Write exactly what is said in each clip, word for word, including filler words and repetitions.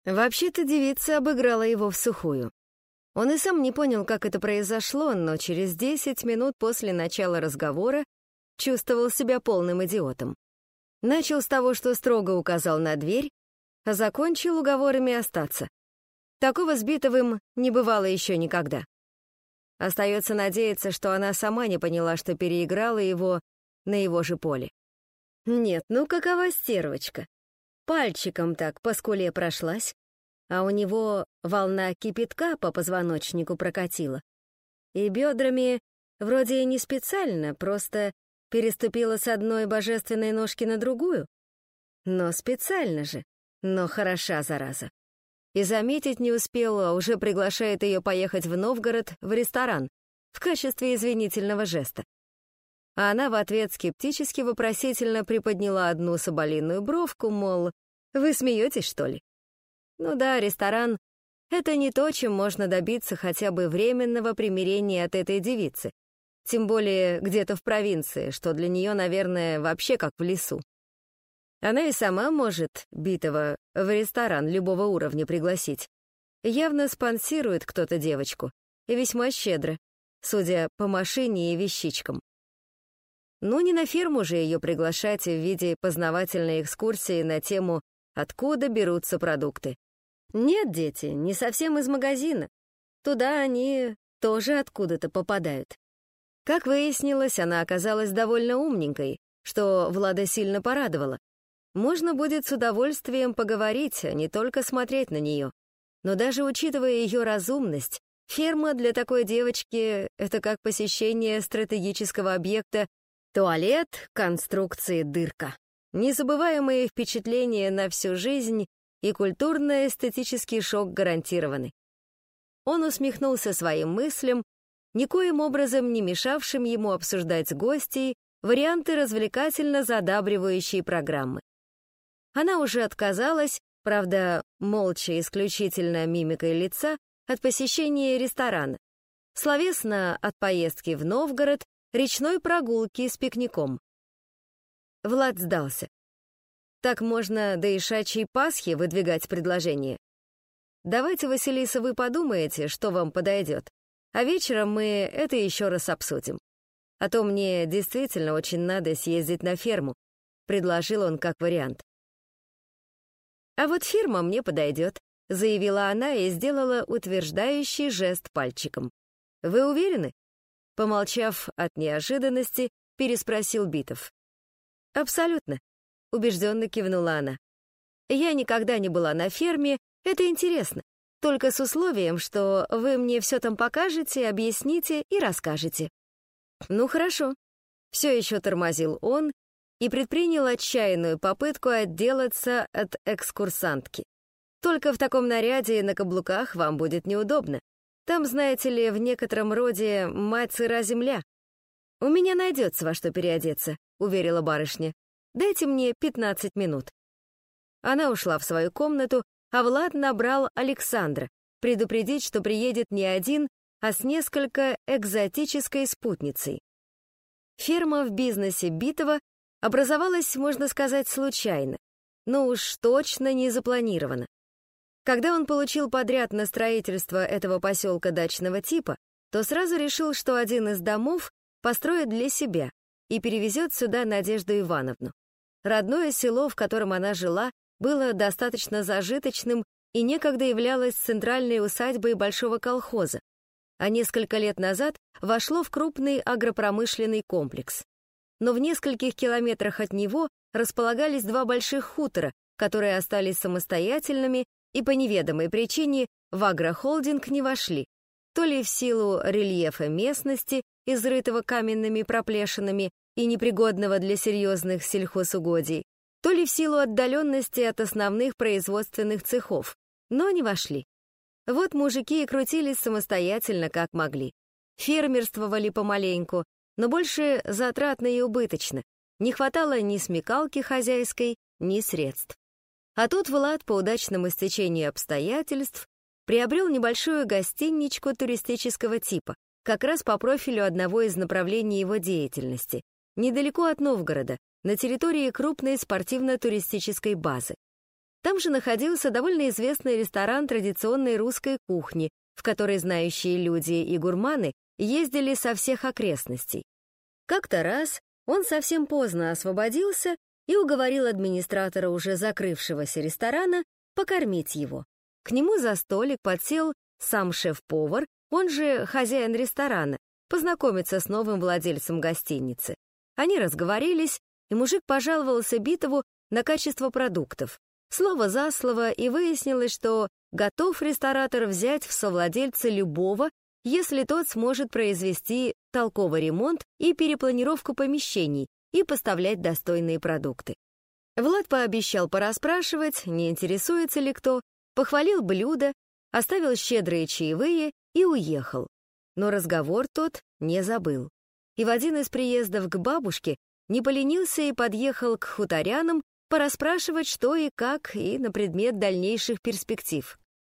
Вообще-то девица обыграла его всухую. Он и сам не понял, как это произошло, но через десять минут после начала разговора чувствовал себя полным идиотом. Начал с того, что строго указал на дверь, а закончил уговорами остаться. Такого с Битовым не бывало еще никогда. Остается надеяться, что она сама не поняла, что переиграла его на его же поле. Нет, ну какова стервочка? Пальчиком так по скуле прошлась, а у него волна кипятка по позвоночнику прокатила. И бедрами вроде и не специально, просто переступила с одной божественной ножки на другую. Но специально же, но хороша зараза. И заметить не успела, а уже приглашает ее поехать в Новгород в ресторан в качестве извинительного жеста. А она в ответ скептически вопросительно приподняла одну соболиную бровку, мол, вы смеетесь, что ли? Ну да, ресторан — это не то, чем можно добиться хотя бы временного примирения от этой девицы, тем более где-то в провинции, что для нее, наверное, вообще как в лесу. Она и сама может Битова в ресторан любого уровня пригласить. Явно спонсирует кто-то девочку, и весьма щедро, судя по машине и вещичкам. Ну, не на ферму же ее приглашать в виде познавательной экскурсии на тему «Откуда берутся продукты?». Нет, дети, не совсем из магазина. Туда они тоже откуда-то попадают. Как выяснилось, она оказалась довольно умненькой, что Влада сильно порадовало. Можно будет с удовольствием поговорить, а не только смотреть на нее. Но даже учитывая ее разумность, ферма для такой девочки — это как посещение стратегического объекта туалет конструкции дырка. Незабываемые впечатления на всю жизнь и культурно-эстетический шок гарантированы. Он усмехнулся своим мыслям, никоим образом не мешавшим ему обсуждать с гостьей варианты развлекательно задабривающей программы. Она уже отказалась, правда, молча, исключительно мимикой лица, от посещения ресторана, словесно от поездки в Новгород, речной прогулки с пикником. Влад сдался. Так можно до ишачьей Пасхи выдвигать предложение. Давайте, Василиса, вы подумаете, что вам подойдет, а вечером мы это еще раз обсудим. А то мне действительно очень надо съездить на ферму, предложил он как вариант. А вот ферма мне подойдет, заявила она и сделала утверждающий жест пальчиком. Вы уверены? Помолчав от неожиданности, переспросил Битов. «Абсолютно», — убежденно кивнула она. «Я никогда не была на ферме, это интересно, только с условием, что вы мне все там покажете, объясните и расскажете». «Ну хорошо», — все еще тормозил он и предпринял отчаянную попытку отделаться от экскурсантки. «Только в таком наряде и на каблуках вам будет неудобно. Там, знаете ли, в некотором роде мать сыра земля. У меня найдется во что переодеться», — уверила барышня. «Дайте мне пятнадцать минут». Она ушла в свою комнату, а Влад набрал Александра, предупредить, что приедет не один, а с несколько экзотической спутницей. Ферма в бизнесе Битова образовалась, можно сказать, случайно, но уж точно не запланировано. Когда он получил подряд на строительство этого поселка дачного типа, то сразу решил, что один из домов построит для себя и перевезет сюда Надежду Ивановну. Родное село, в котором она жила, было достаточно зажиточным и некогда являлось центральной усадьбой большого колхоза, а несколько лет назад вошло в крупный агропромышленный комплекс. Но в нескольких километрах от него располагались два больших хутора, которые остались самостоятельными и по неведомой причине в агрохолдинг не вошли, то ли в силу рельефа местности, изрытого каменными проплешинами и непригодного для серьезных сельхозугодий, то ли в силу отдаленности от основных производственных цехов, но не вошли. Вот мужики и крутились самостоятельно, как могли. Фермерствовали помаленьку, но больше затратно и убыточно. Не хватало ни смекалки хозяйской, ни средств. А тут Влад по удачному стечению обстоятельств приобрел небольшую гостиничку туристического типа, как раз по профилю одного из направлений его деятельности, недалеко от Новгорода, на территории крупной спортивно-туристической базы. Там же находился довольно известный ресторан традиционной русской кухни, в который знающие люди и гурманы ездили со всех окрестностей. Как-то раз он совсем поздно освободился и уговорил администратора уже закрывшегося ресторана покормить его. К нему за столик подсел сам шеф-повар, он же хозяин ресторана, познакомиться с новым владельцем гостиницы. Они разговорились, и мужик пожаловался Битову на качество продуктов. Слово за слово, и выяснилось, что готов ресторатор взять в совладельца любого, если тот сможет произвести толковый ремонт и перепланировку помещений и поставлять достойные продукты. Влад пообещал порасспрашивать, не интересуется ли кто, похвалил блюдо, оставил щедрые чаевые и уехал. Но разговор тот не забыл. И в один из приездов к бабушке не поленился и подъехал к хуторянам порасспрашивать, что и как, и на предмет дальнейших перспектив.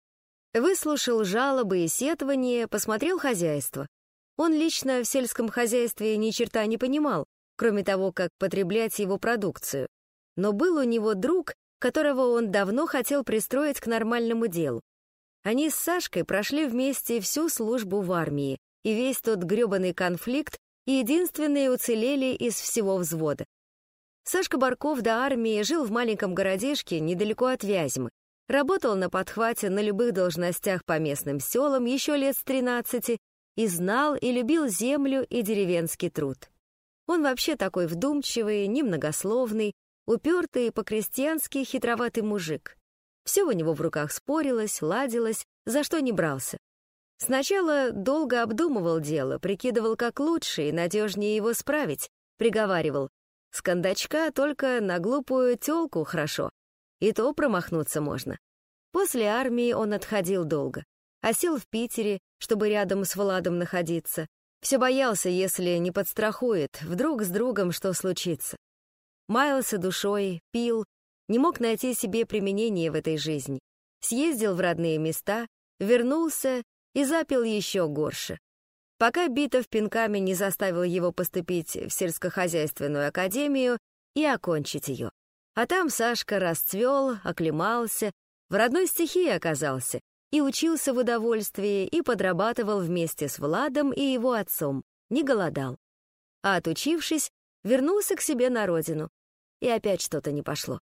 Выслушал жалобы и сетования, посмотрел хозяйство. Он лично в сельском хозяйстве ни черта не понимал, кроме того, как потреблять его продукцию. Но был у него друг, которого он давно хотел пристроить к нормальному делу. Они с Сашкой прошли вместе всю службу в армии, и весь тот грёбаный конфликт, и единственные уцелели из всего взвода. Сашка Барков до армии жил в маленьком городишке недалеко от Вязьмы, работал на подхвате на любых должностях по местным селам еще лет с тринадцати и знал и любил землю и деревенский труд. Он вообще такой вдумчивый, немногословный, упертый, по-крестьянски хитроватый мужик. Все у него в руках спорилось, ладилось, за что не брался. Сначала долго обдумывал дело, прикидывал, как лучше и надежнее его справить, приговаривал: с кондачка только на глупую тёлку хорошо, и то промахнуться можно. После армии он отходил долго, осел в Питере, чтобы рядом с Владом находиться. Все боялся, если не подстрахует, вдруг с другом что случится. Маялся душой, пил, не мог найти себе применение в этой жизни. Съездил в родные места, вернулся и запил еще горше. Пока Битов пинками не заставил его поступить в сельскохозяйственную академию и окончить ее. А там Сашка расцвел, оклемался, в родной стихии оказался, и учился в удовольствии, и подрабатывал вместе с Владом и его отцом, не голодал. А отучившись, вернулся к себе на родину. И опять что-то не пошло.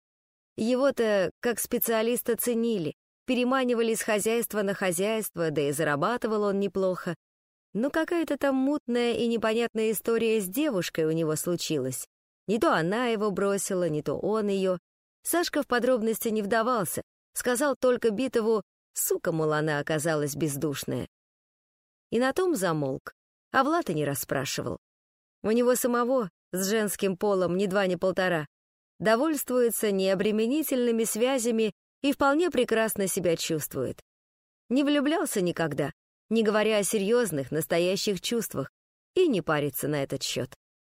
Его-то как специалиста ценили, переманивали с хозяйства на хозяйство, да и зарабатывал он неплохо. Но какая-то там мутная и непонятная история с девушкой у него случилась. Не то она его бросила, не то он ее. Сашка в подробности не вдавался, сказал только Битову: сука, мол, она оказалась бездушная. И на том замолк, а Влад и не расспрашивал. У него самого с женским полом ни два ни полтора. Довольствуется необременительными связями и вполне прекрасно себя чувствует. Не влюблялся никогда, не говоря о серьезных, настоящих чувствах, и не парится на этот счет.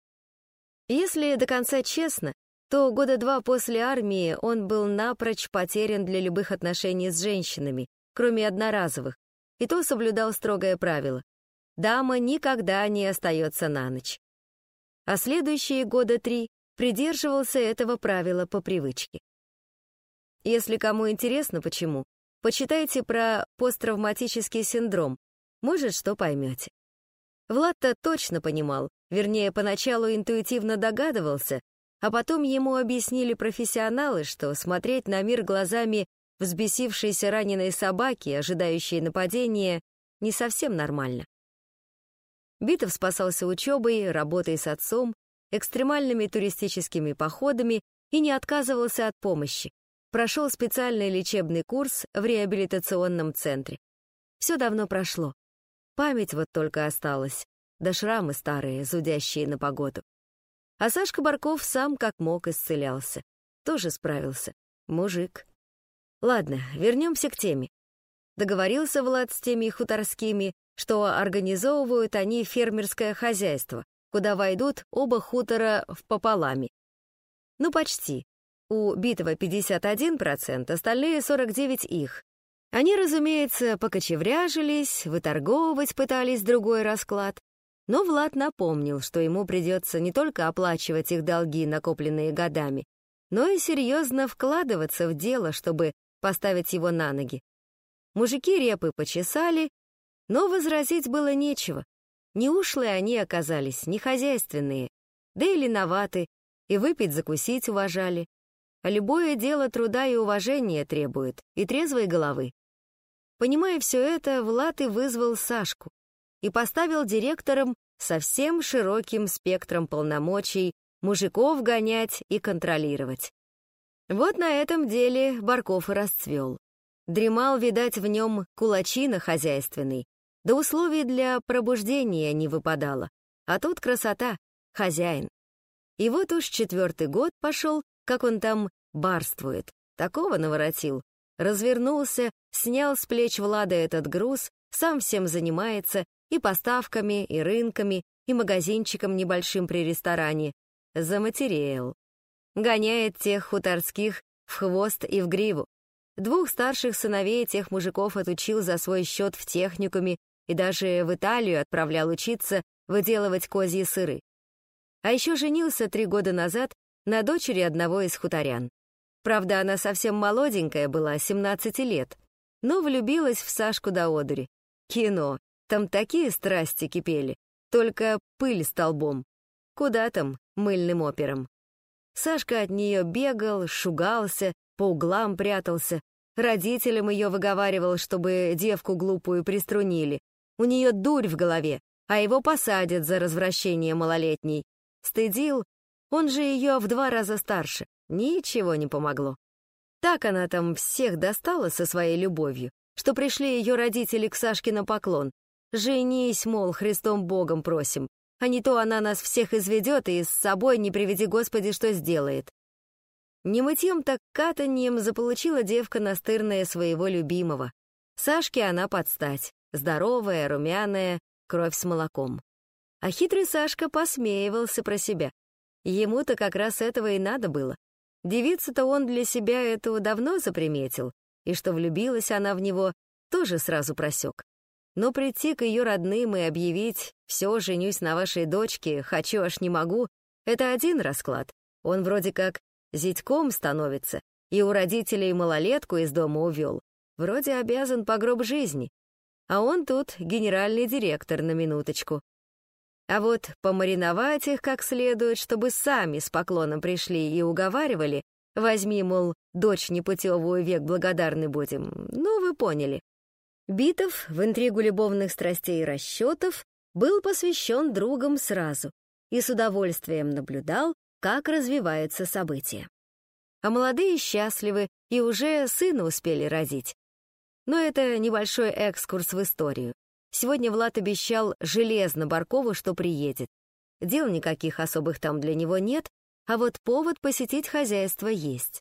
Если до конца честно, то года два после армии он был напрочь потерян для любых отношений с женщинами, кроме одноразовых, и то соблюдал строгое правило: дама никогда не остается на ночь. А следующие года три придерживался этого правила по привычке. Если кому интересно, почему, почитайте про посттравматический синдром, может, что поймете. Влад-то точно понимал, вернее, поначалу интуитивно догадывался, а потом ему объяснили профессионалы, что смотреть на мир глазами взбесившейся раненой собаки, ожидающей нападения, не совсем нормально. Битов спасался учебой, работой с отцом, экстремальными туристическими походами и не отказывался от помощи. Прошел специальный лечебный курс в реабилитационном центре. Все давно прошло. Память вот только осталась, да шрамы старые, зудящие на погоду. А Сашка Барков сам как мог исцелялся. Тоже справился. Мужик. Ладно, вернемся к теме. Договорился Влад с теми хуторскими, что организовывают они фермерское хозяйство, куда войдут оба хутора впополами. Ну, почти. У Битова пятьдесят один процент, остальные сорок девять процентов их. Они, разумеется, покочевряжились, выторговывать пытались другой расклад. Но Влад напомнил, что ему придется не только оплачивать их долги, накопленные годами, но и серьезно вкладываться в дело, чтобы поставить его на ноги. Мужики репы почесали, но возразить было нечего. Не ушлые они оказались, не хозяйственные, да и леноваты, и выпить закусить уважали. А любое дело труда и уважения требует, и трезвой головы. Понимая все это, Влад и вызвал Сашку и поставил директором со всем широким спектром полномочий мужиков гонять и контролировать. Вот на этом деле Барков и расцвел. Дремал, видать, в нем кулачина хозяйственный, да условий для пробуждения не выпадало. А тут красота, хозяин. И вот уж четвертый год пошел, как он там барствует. Такого наворотил. Развернулся, снял с плеч Влада этот груз, сам всем занимается, и поставками, и рынками, и магазинчиком небольшим при ресторане. Заматерел. Гоняет тех хуторских в хвост и в гриву. Двух старших сыновей тех мужиков отучил за свой счет в техникуме и даже в Италию отправлял учиться выделывать козьи сыры. А еще женился три года назад на дочери одного из хуторян. Правда, она совсем молоденькая была, семнадцати лет, но влюбилась в Сашку до одури. Кино. Там такие страсти кипели, только пыль столбом. Куда там мыльным операм? Сашка от нее бегал, шугался, по углам прятался, родителям ее выговаривал, чтобы девку глупую приструнили. У нее дурь в голове, а его посадят за развращение малолетней. Стыдил, он же ее в два раза старше. Ничего не помогло. Так она там всех достала со своей любовью, что пришли ее родители к Сашке на поклон. «Женись, мол, Христом Богом просим, а не то она нас всех изведет и с собой, не приведи Господи, что сделает». Не мытьем, так катаньем заполучила девка настырная своего любимого. Сашке она подстать, здоровая, румяная, кровь с молоком. А хитрый Сашка посмеивался про себя. Ему-то как раз этого и надо было. Девицу-то он для себя эту давно заприметил, и что влюбилась она в него, тоже сразу просек. Но прийти к ее родным и объявить «все, женюсь на вашей дочке, хочу, аж не могу» — это один расклад. Он вроде как зятьком становится, и у родителей малолетку из дома увел. Вроде обязан по гроб жизни. А он тут генеральный директор на минуточку. А вот помариновать их как следует, чтобы сами с поклоном пришли и уговаривали, возьми, мол, дочь непутевую век благодарны будем, ну, вы поняли. Битов в интригу любовных страстей и расчетов был посвящен другом сразу и с удовольствием наблюдал, как развиваются события. А молодые счастливы и уже сына успели родить. Но это небольшой экскурс в историю. Сегодня Влад обещал железно Баркову, что приедет. Дел никаких особых там для него нет, а вот повод посетить хозяйство есть.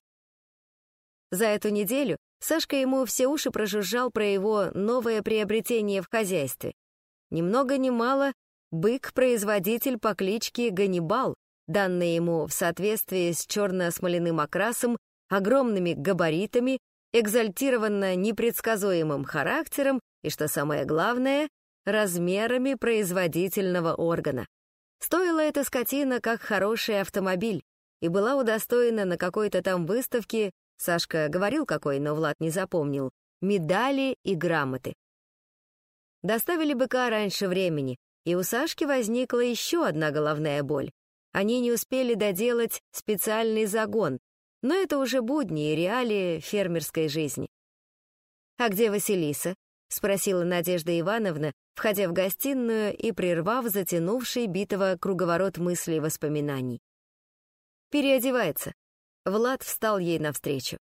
За эту неделю Сашка ему все уши прожужжал про его новое приобретение в хозяйстве. Ни много ни мало бык-производитель по кличке Ганнибал, данный ему в соответствии с черно-смоляным окрасом, огромными габаритами, экзальтированно непредсказуемым характером и, что самое главное, размерами производительного органа. Стоила эта скотина как хороший автомобиль и была удостоена на какой-то там выставке, Сашка говорил какой, но Влад не запомнил, медали и грамоты. Доставили быка раньше времени, и у Сашки возникла еще одна головная боль. Они не успели доделать специальный загон, но это уже будни и реалии фермерской жизни. «А где Василиса?» — спросила Надежда Ивановна, входя в гостиную и прервав затянувший Битова круговорот мыслей и воспоминаний. «Переодевается». Влад встал ей навстречу.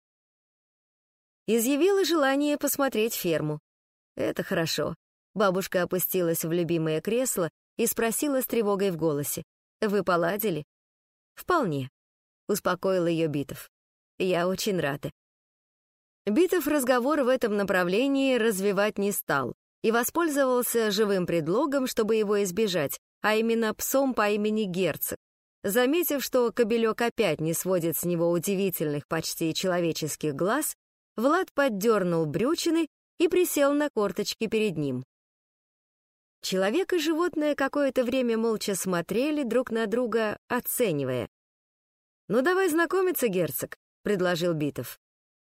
Изъявила желание посмотреть ферму. «Это хорошо». Бабушка опустилась в любимое кресло и спросила с тревогой в голосе. «Вы поладили?» «Вполне», — успокоил ее Битов. «Я очень рада». Битов разговор в этом направлении развивать не стал и воспользовался живым предлогом, чтобы его избежать, а именно псом по имени Герцог. Заметив, что кобелек опять не сводит с него удивительных, почти человеческих глаз, Влад поддернул брючины и присел на корточки перед ним. Человек и животное какое-то время молча смотрели друг на друга, оценивая. «Ну, давай знакомиться, герцог», — предложил Битов.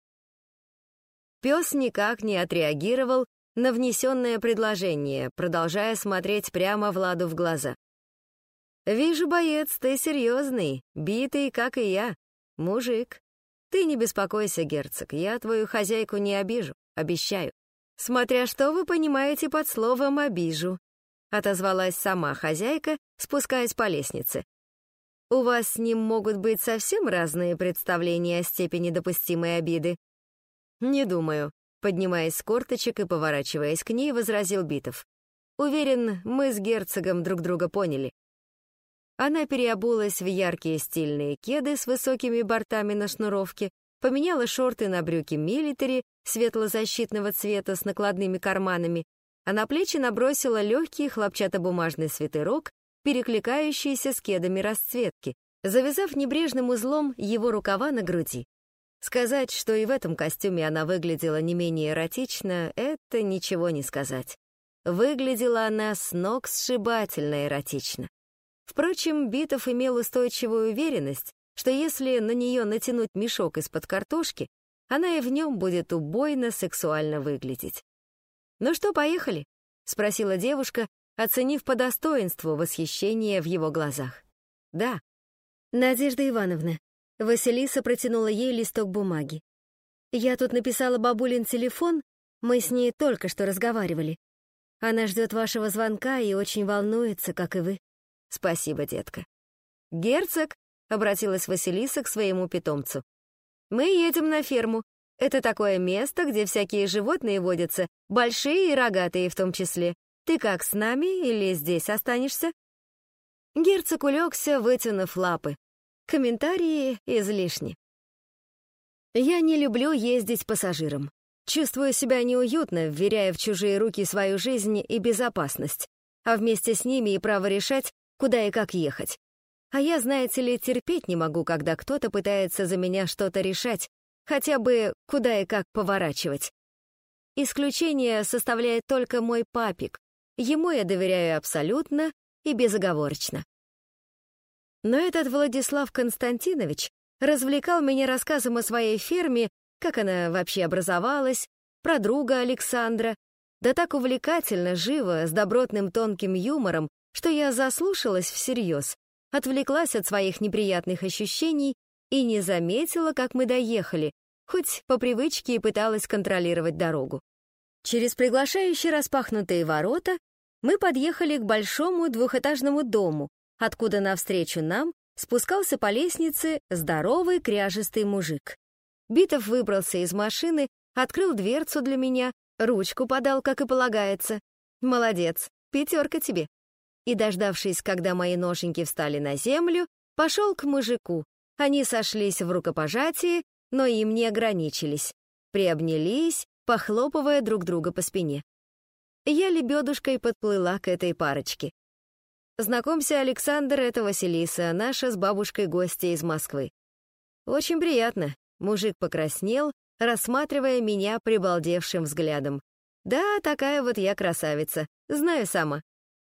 Пес никак не отреагировал на внесенное предложение, продолжая смотреть прямо Владу в глаза. «Вижу, боец, ты серьезный, битый, как и я, мужик. Ты не беспокойся, герцог, я твою хозяйку не обижу, обещаю. Смотря что вы понимаете под словом «обижу», — отозвалась сама хозяйка, спускаясь по лестнице. «У вас с ним могут быть совсем разные представления о степени допустимой обиды». «Не думаю», — поднимаясь с корточек и поворачиваясь к ней, возразил Битов. «Уверен, мы с герцогом друг друга поняли». Она переобулась в яркие стильные кеды с высокими бортами на шнуровке, поменяла шорты на брюки милитари светло-защитного цвета с накладными карманами, а на плечи набросила легкий хлопчатобумажный свитерок, перекликающийся с кедами расцветки, завязав небрежным узлом его рукава на груди. Сказать, что и в этом костюме она выглядела не менее эротично, это ничего не сказать. Выглядела она с ног сшибательно эротично. Впрочем, Битов имел устойчивую уверенность, что если на нее натянуть мешок из-под картошки, она и в нем будет убойно сексуально выглядеть. «Ну что, поехали?» — спросила девушка, оценив по достоинству восхищение в его глазах. «Да». «Надежда Ивановна», — Василиса протянула ей листок бумаги. «Я тут написала бабулин телефон, мы с ней только что разговаривали. Она ждет вашего звонка и очень волнуется, как и вы». «Спасибо, детка». «Герцог», — обратилась Василиса к своему питомцу, — «мы едем на ферму. Это такое место, где всякие животные водятся, большие и рогатые в том числе. Ты как, с нами или здесь останешься?» Герцог улегся, вытянув лапы. Комментарии излишни. «Я не люблю ездить пассажиром. Чувствую себя неуютно, вверяя в чужие руки свою жизнь и безопасность, а вместе с ними и право решать, куда и как ехать. А я, знаете ли, терпеть не могу, когда кто-то пытается за меня что-то решать, хотя бы куда и как поворачивать. Исключение составляет только мой папик. Ему я доверяю абсолютно и безоговорочно. Но этот Владислав Константинович развлекал меня рассказом о своей ферме, как она вообще образовалась, про друга Александра, да так увлекательно, живо, с добротным тонким юмором, что я заслушалась всерьез, отвлеклась от своих неприятных ощущений и не заметила, как мы доехали, хоть по привычке и пыталась контролировать дорогу. Через приглашающие распахнутые ворота мы подъехали к большому двухэтажному дому, откуда навстречу нам спускался по лестнице здоровый кряжестый мужик. Битов выбрался из машины, открыл дверцу для меня, ручку подал, как и полагается. Молодец, пятерка тебе. И, дождавшись, когда мои ноженьки встали на землю, пошел к мужику. Они сошлись в рукопожатии, но им не ограничились. Приобнялись, похлопывая друг друга по спине. Я лебедушкой подплыла к этой парочке. «Знакомься, Александр, это Василиса, наша с бабушкой гостья из Москвы». «Очень приятно», — мужик покраснел, рассматривая меня прибалдевшим взглядом. «Да, такая вот я красавица, знаю сама».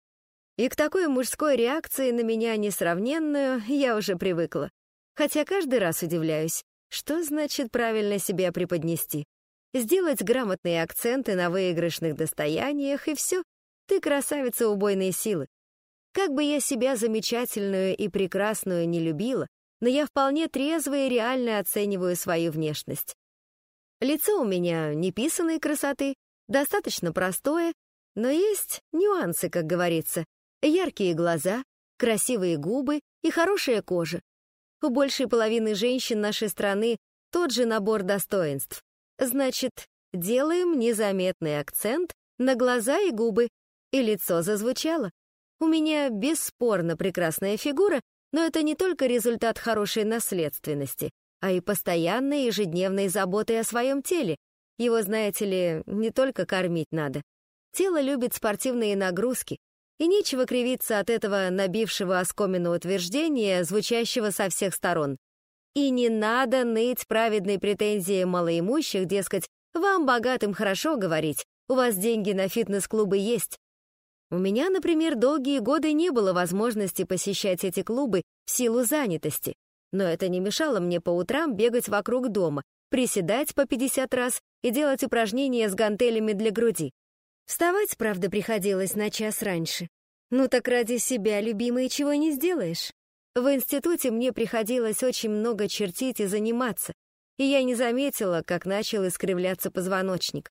И к такой мужской реакции на меня несравненную я уже привыкла. Хотя каждый раз удивляюсь, что значит правильно себя преподнести. Сделать грамотные акценты на выигрышных достояниях, и все, ты красавица убойной силы. Как бы я себя замечательную и прекрасную не любила, но я вполне трезво и реально оцениваю свою внешность. Лицо у меня неписаной красоты, достаточно простое, но есть нюансы, как говорится. Яркие глаза, красивые губы и хорошая кожа. У большей половины женщин нашей страны тот же набор достоинств. Значит, делаем незаметный акцент на глаза и губы, и лицо зазвучало. У меня бесспорно прекрасная фигура, но это не только результат хорошей наследственности, а и постоянной ежедневной заботы о своем теле. Его, знаете ли, не только кормить надо. Тело любит спортивные нагрузки, и нечего кривиться от этого набившего оскомину утверждения, звучащего со всех сторон. И не надо ныть праведной претензии малоимущих, дескать, вам, богатым, хорошо говорить, у вас деньги на фитнес-клубы есть. У меня, например, долгие годы не было возможности посещать эти клубы в силу занятости. Но это не мешало мне по утрам бегать вокруг дома, приседать по пятьдесят раз и делать упражнения с гантелями для груди. Вставать, правда, приходилось на час раньше. Ну так ради себя, любимой, чего не сделаешь. В институте мне приходилось очень много чертить и заниматься, и я не заметила, как начал искривляться позвоночник.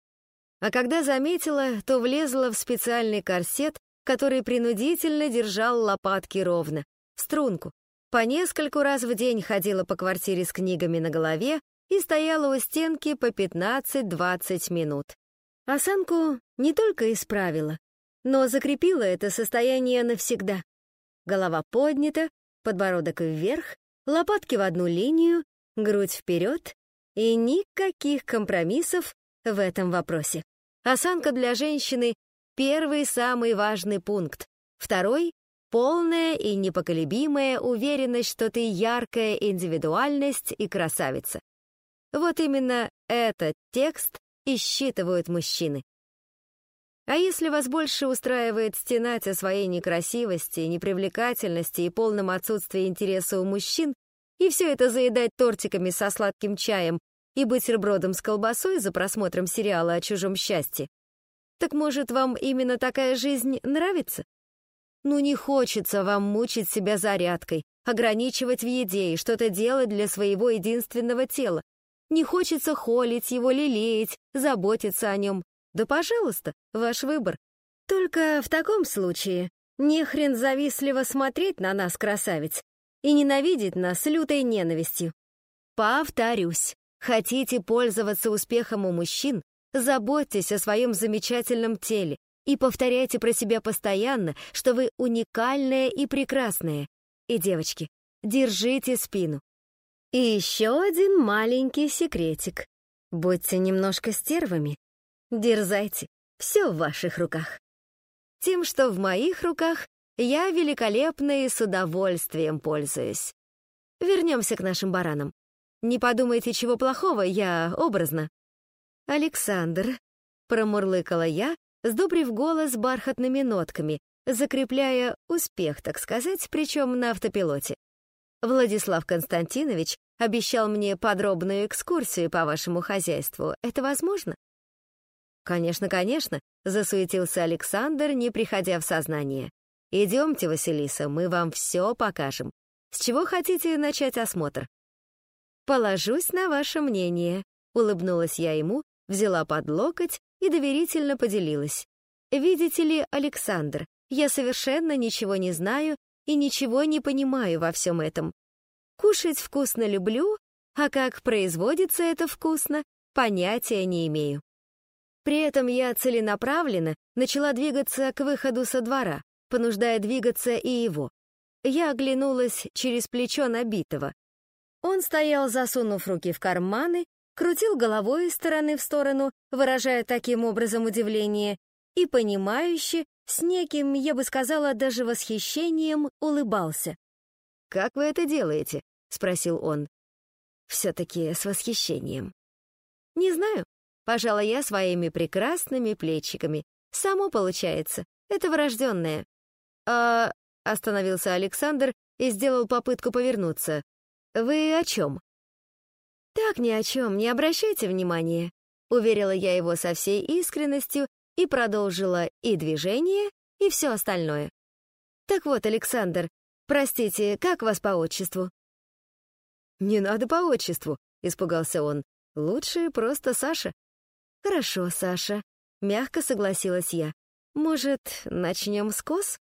А когда заметила, то влезла в специальный корсет, который принудительно держал лопатки ровно, в струнку. По нескольку раз в день ходила по квартире с книгами на голове и стояла у стенки по пятнадцать-двадцать минут. Осанку не только исправила, но закрепила это состояние навсегда. Голова поднята, подбородок вверх, лопатки в одну линию, грудь вперед и никаких компромиссов в этом вопросе. Осанка для женщины — первый самый важный пункт. Второй — полная и непоколебимая уверенность, что ты яркая индивидуальность и красавица. Вот именно этот текст и считывают мужчины. А если вас больше устраивает стенать о своей некрасивости, непривлекательности и полном отсутствии интереса у мужчин, и все это заедать тортиками со сладким чаем и бутербродом с колбасой за просмотром сериала о чужом счастье, так может, вам именно такая жизнь нравится? Ну не хочется вам мучить себя зарядкой, ограничивать в еде и что-то делать для своего единственного тела. Не хочется холить его, лелеять, заботиться о нем. Да, пожалуйста, ваш выбор. Только в таком случае не хрен завистливо смотреть на нас, красавиц, и ненавидеть нас лютой ненавистью. Повторюсь, хотите пользоваться успехом у мужчин, заботьтесь о своем замечательном теле и повторяйте про себя постоянно, что вы уникальная и прекрасная. И, девочки, держите спину. И еще один маленький секретик. Будьте немножко стервами. Дерзайте, все в ваших руках. Тем, что в моих руках, я великолепно и с удовольствием пользуюсь. Вернемся к нашим баранам. Не подумайте, чего плохого, я образно. «Александр», — промурлыкала я, сдобрив голос бархатными нотками, закрепляя успех, так сказать, причем на автопилоте. «Владислав Константинович обещал мне подробную экскурсию по вашему хозяйству. Это возможно?» «Конечно, конечно», — засуетился Александр, не приходя в сознание. «Идемте, Василиса, мы вам все покажем. С чего хотите начать осмотр?» «Положусь на ваше мнение», — улыбнулась я ему, взяла под локоть и доверительно поделилась. «Видите ли, Александр, я совершенно ничего не знаю и ничего не понимаю во всем этом. Кушать вкусно люблю, а как производится это вкусно, понятия не имею». При этом я целенаправленно начала двигаться к выходу со двора, понуждая двигаться и его. Я оглянулась через плечо на Битова. Он стоял, засунув руки в карманы, крутил головой из стороны в сторону, выражая таким образом удивление, и, понимающе, с неким, я бы сказала, даже восхищением, улыбался. «Как вы это делаете?» — спросил он. «Все-таки с восхищением». «Не знаю», — пожала я своими прекрасными плечиками. «Само получается, это врожденное». «А...» — остановился Александр и сделал попытку повернуться. «Вы о чем?» «Так ни о чем, не обращайте внимания», — уверила я его со всей искренностью и продолжила и движение, и все остальное. «Так вот, Александр, простите, как вас по отчеству?» «Не надо по отчеству», — испугался он. «Лучше просто Саша». «Хорошо, Саша», — мягко согласилась я. «Может, начнем с кос?»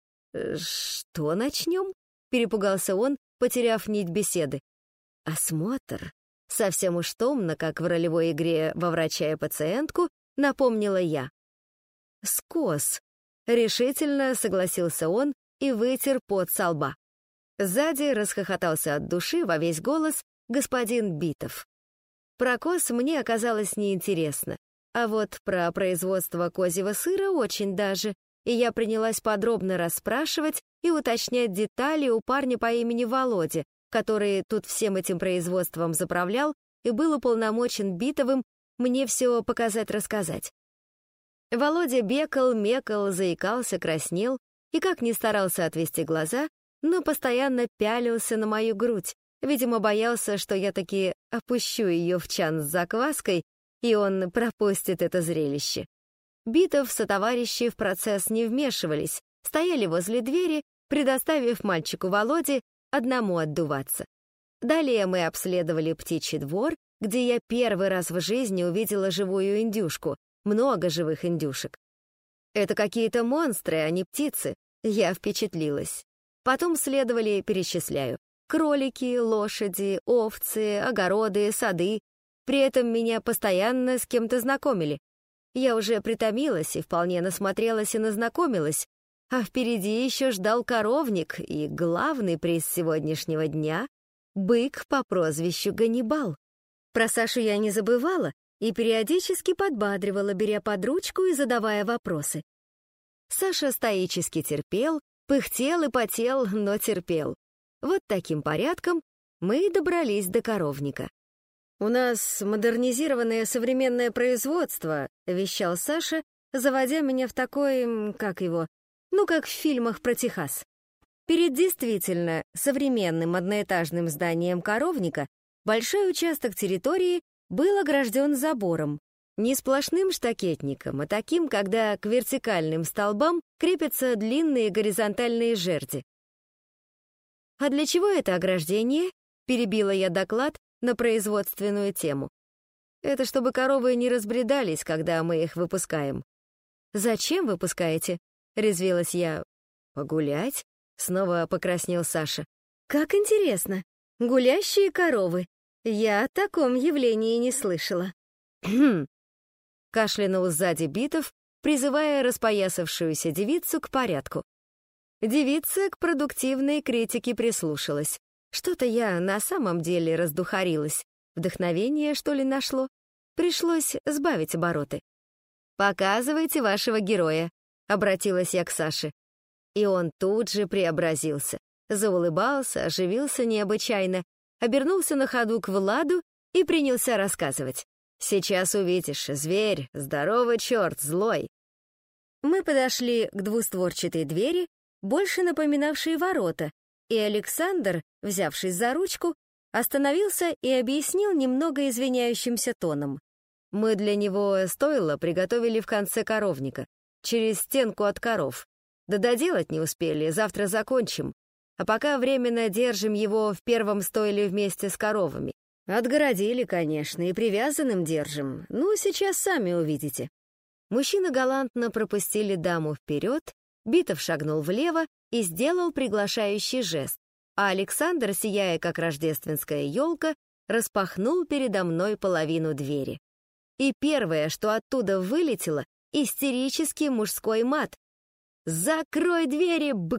«Что начнем?» — перепугался он, потеряв нить беседы. «Осмотр», — совсем уж томно, как в ролевой игре во врача и пациентку, напомнила я. «С кос», — решительно согласился он и вытер пот со лба. Сзади расхохотался от души во весь голос господин Битов. Про кос мне оказалось неинтересно, а вот про производство козьего сыра очень даже, и я принялась подробно расспрашивать и уточнять детали у парня по имени Володя, который тут всем этим производством заправлял и был уполномочен Битовым мне все показать-рассказать. Володя бекал, мекал, заикался, краснел и, как ни старался отвести глаза, но постоянно пялился на мою грудь, видимо, боялся, что я таки опущу ее в чан с закваской, и он пропустит это зрелище. Битов сотоварищи в процесс не вмешивались, стояли возле двери, предоставив мальчику Володе одному отдуваться. Далее мы обследовали птичий двор, где я первый раз в жизни увидела живую индюшку, много живых индюшек. Это какие-то монстры, а не птицы. Я впечатлилась. Потом следовали, перечисляю, кролики, лошади, овцы, огороды, сады. При этом меня постоянно с кем-то знакомили. Я уже притомилась и вполне насмотрелась и назнакомилась, а впереди еще ждал коровник и главный приз сегодняшнего дня — бык по прозвищу Ганнибал. Про Сашу я не забывала и периодически подбадривала, беря под ручку и задавая вопросы. Саша стоически терпел, пыхтел и потел, но терпел. Вот таким порядком мы добрались до коровника. «У нас модернизированное современное производство», — вещал Саша, заводя меня в такой, как его, ну, как в фильмах про Техас. Перед действительно современным одноэтажным зданием коровника большой участок территории был огражден забором, не сплошным штакетником, а таким, когда к вертикальным столбам крепятся длинные горизонтальные жерди. «А для чего это ограждение?» — перебила я доклад на производственную тему. «Это чтобы коровы не разбредались, когда мы их выпускаем». «Зачем выпускаете?» — резвилась я. «Погулять?» — снова покраснел Саша. «Как интересно! Гулящие коровы! Я о таком явлении не слышала». «Кхм!» — кашлянул сзади Битов, призывая распоясавшуюся девицу к порядку. Девица к продуктивной критике прислушалась. Что-то я на самом деле раздухарилась. Вдохновение, что ли, нашло? Пришлось сбавить обороты. «Показывайте вашего героя», — обратилась я к Саше. И он тут же преобразился. Заулыбался, оживился необычайно, обернулся на ходу к Владу и принялся рассказывать. «Сейчас увидишь, зверь, здоровый черт, злой». Мы подошли к двустворчатой двери, больше напоминавшей ворота, и Александр, взявшись за ручку, остановился и объяснил немного извиняющимся тоном. Мы для него стойло приготовили в конце коровника, через стенку от коров. Да доделать не успели, завтра закончим. А пока временно держим его в первом стойле вместе с коровами. Отгородили, конечно, и привязанным держим. Ну, сейчас сами увидите. Мужчины галантно пропустили даму вперед, Битов шагнул влево и сделал приглашающий жест, а Александр, сияя как рождественская елка, распахнул передо мной половину двери. И первое, что оттуда вылетело, истерический мужской мат. «Закрой двери, бык...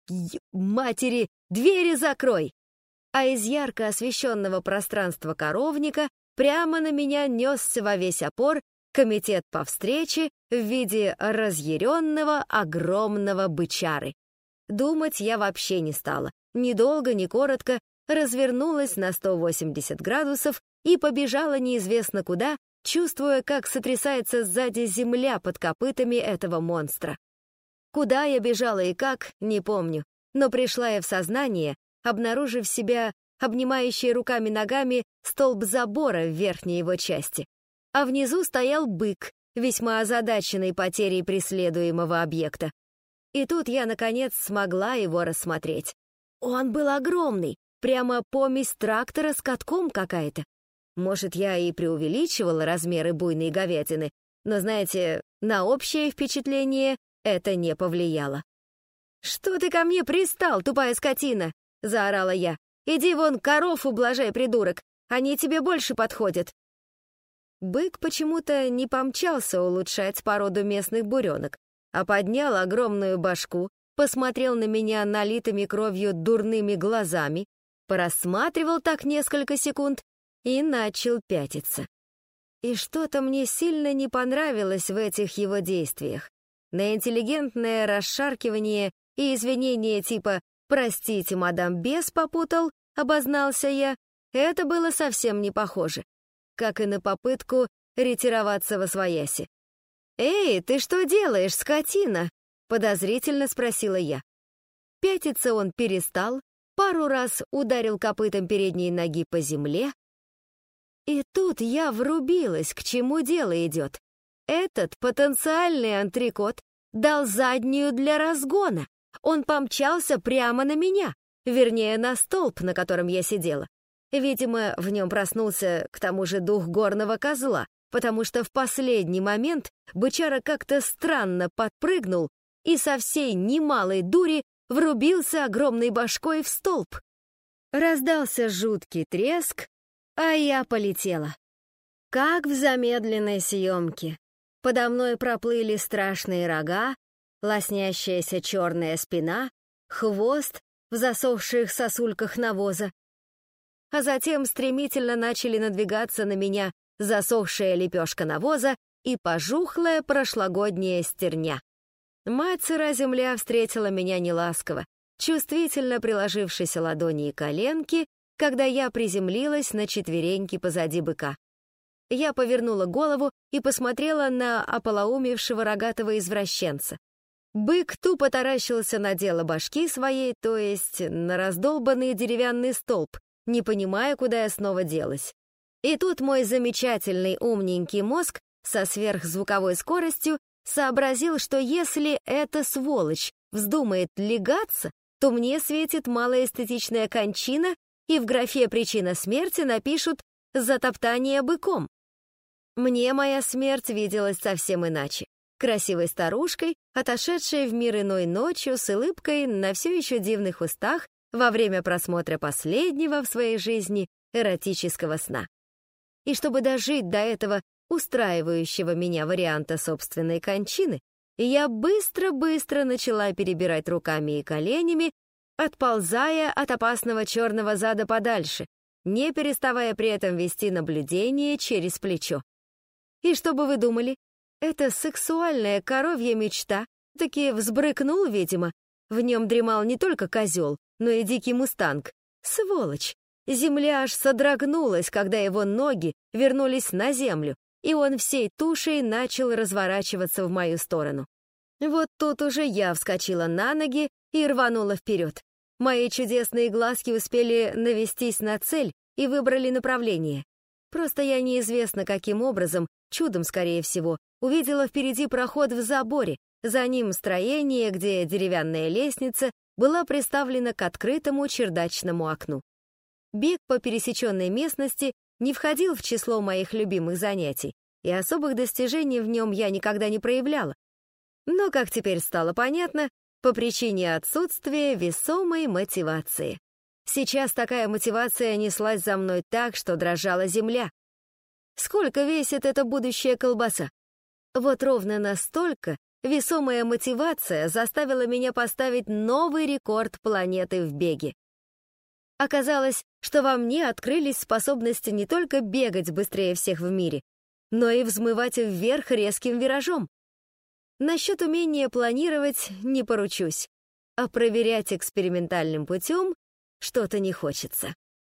матери! Двери закрой!» А из ярко освещенного пространства коровника прямо на меня несся во весь опор комитет по встрече в виде разъяренного огромного бычары. Думать я вообще не стала. Ни долго, ни коротко развернулась на сто восемьдесят градусов и побежала неизвестно куда, чувствуя, как сотрясается сзади земля под копытами этого монстра. Куда я бежала и как, не помню, но пришла я в сознание, обнаружив себя обнимающей руками-ногами столб забора в верхней его части. А внизу стоял бык, весьма озадаченный потерей преследуемого объекта. И тут я, наконец, смогла его рассмотреть. Он был огромный, прямо помесь трактора с катком какая-то. Может, я и преувеличивала размеры буйной говядины, но, знаете, на общее впечатление это не повлияло. «Что ты ко мне пристал, тупая скотина?» — заорала я. «Иди вон коров ублажай, придурок, они тебе больше подходят». Бык почему-то не помчался улучшать породу местных буренок, а поднял огромную башку, посмотрел на меня налитыми кровью дурными глазами, порассматривал так несколько секунд и начал пятиться. И что-то мне сильно не понравилось в этих его действиях. На интеллигентное расшаркивание и извинения типа «Простите, мадам, бес попутал», обознался я, это было совсем не похоже, как и на попытку ретироваться восвояси. «Эй, ты что делаешь, скотина?» — подозрительно спросила я. Пятиться он перестал, пару раз ударил копытом передней ноги по земле. И тут я врубилась, к чему дело идет. Этот потенциальный антрекот дал заднюю для разгона. Он помчался прямо на меня, вернее, на столб, на котором я сидела. Видимо, в нем проснулся, к тому же, дух горного козла, потому что в последний момент бычара как-то странно подпрыгнул и со всей немалой дури врубился огромной башкой в столб. Раздался жуткий треск, а я полетела. Как в замедленной съемке. Подо мной проплыли страшные рога, лоснящаяся черная спина, хвост в засохших сосульках навоза. А затем стремительно начали надвигаться на меня засохшая лепешка навоза и пожухлая прошлогодняя стерня. Мать сыра земля встретила меня неласково, чувствительно приложившись ладони и коленки, когда я приземлилась на четвереньки позади быка. Я повернула голову и посмотрела на ополоумевшего рогатого извращенца. Бык тупо таращился на дело башки своей, то есть на раздолбанный деревянный столб, не понимая, куда я снова делась. И тут мой замечательный умненький мозг со сверхзвуковой скоростью сообразил, что если эта сволочь вздумает лягаться, то мне светит малоэстетичная кончина, и в графе «Причина смерти» напишут «Затоптание быком». Мне моя смерть виделась совсем иначе. Красивой старушкой, отошедшей в мир иной ночью с улыбкой на все еще дивных устах во время просмотра последнего в своей жизни эротического сна. И чтобы дожить до этого устраивающего меня варианта собственной кончины, я быстро-быстро начала перебирать руками и коленями, отползая от опасного черного зада подальше, не переставая при этом вести наблюдение через плечо. И что бы вы думали? Эта сексуальная коровья мечта таки взбрыкнул, видимо. В нем дремал не только козел, но и дикий мустанг. Сволочь! Земля аж содрогнулась, когда его ноги вернулись на землю, и он всей тушей начал разворачиваться в мою сторону. Вот тут уже я вскочила на ноги и рванула вперед. Мои чудесные глазки успели навестись на цель и выбрали направление. Просто я неизвестно каким образом, чудом скорее всего, увидела впереди проход в заборе, за ним строение, где деревянная лестница была приставлена к открытому чердачному окну. Бег по пересеченной местности не входил в число моих любимых занятий, и особых достижений в нем я никогда не проявляла. Но, как теперь стало понятно, по причине отсутствия весомой мотивации. Сейчас такая мотивация неслась за мной так, что дрожала земля. Сколько весит эта будущая колбаса? Вот ровно настолько весомая мотивация заставила меня поставить новый рекорд планеты в беге. Оказалось, что во мне открылись способности не только бегать быстрее всех в мире, но и взмывать вверх резким виражом. Насчет умения планировать не поручусь, а проверять экспериментальным путем что-то не хочется.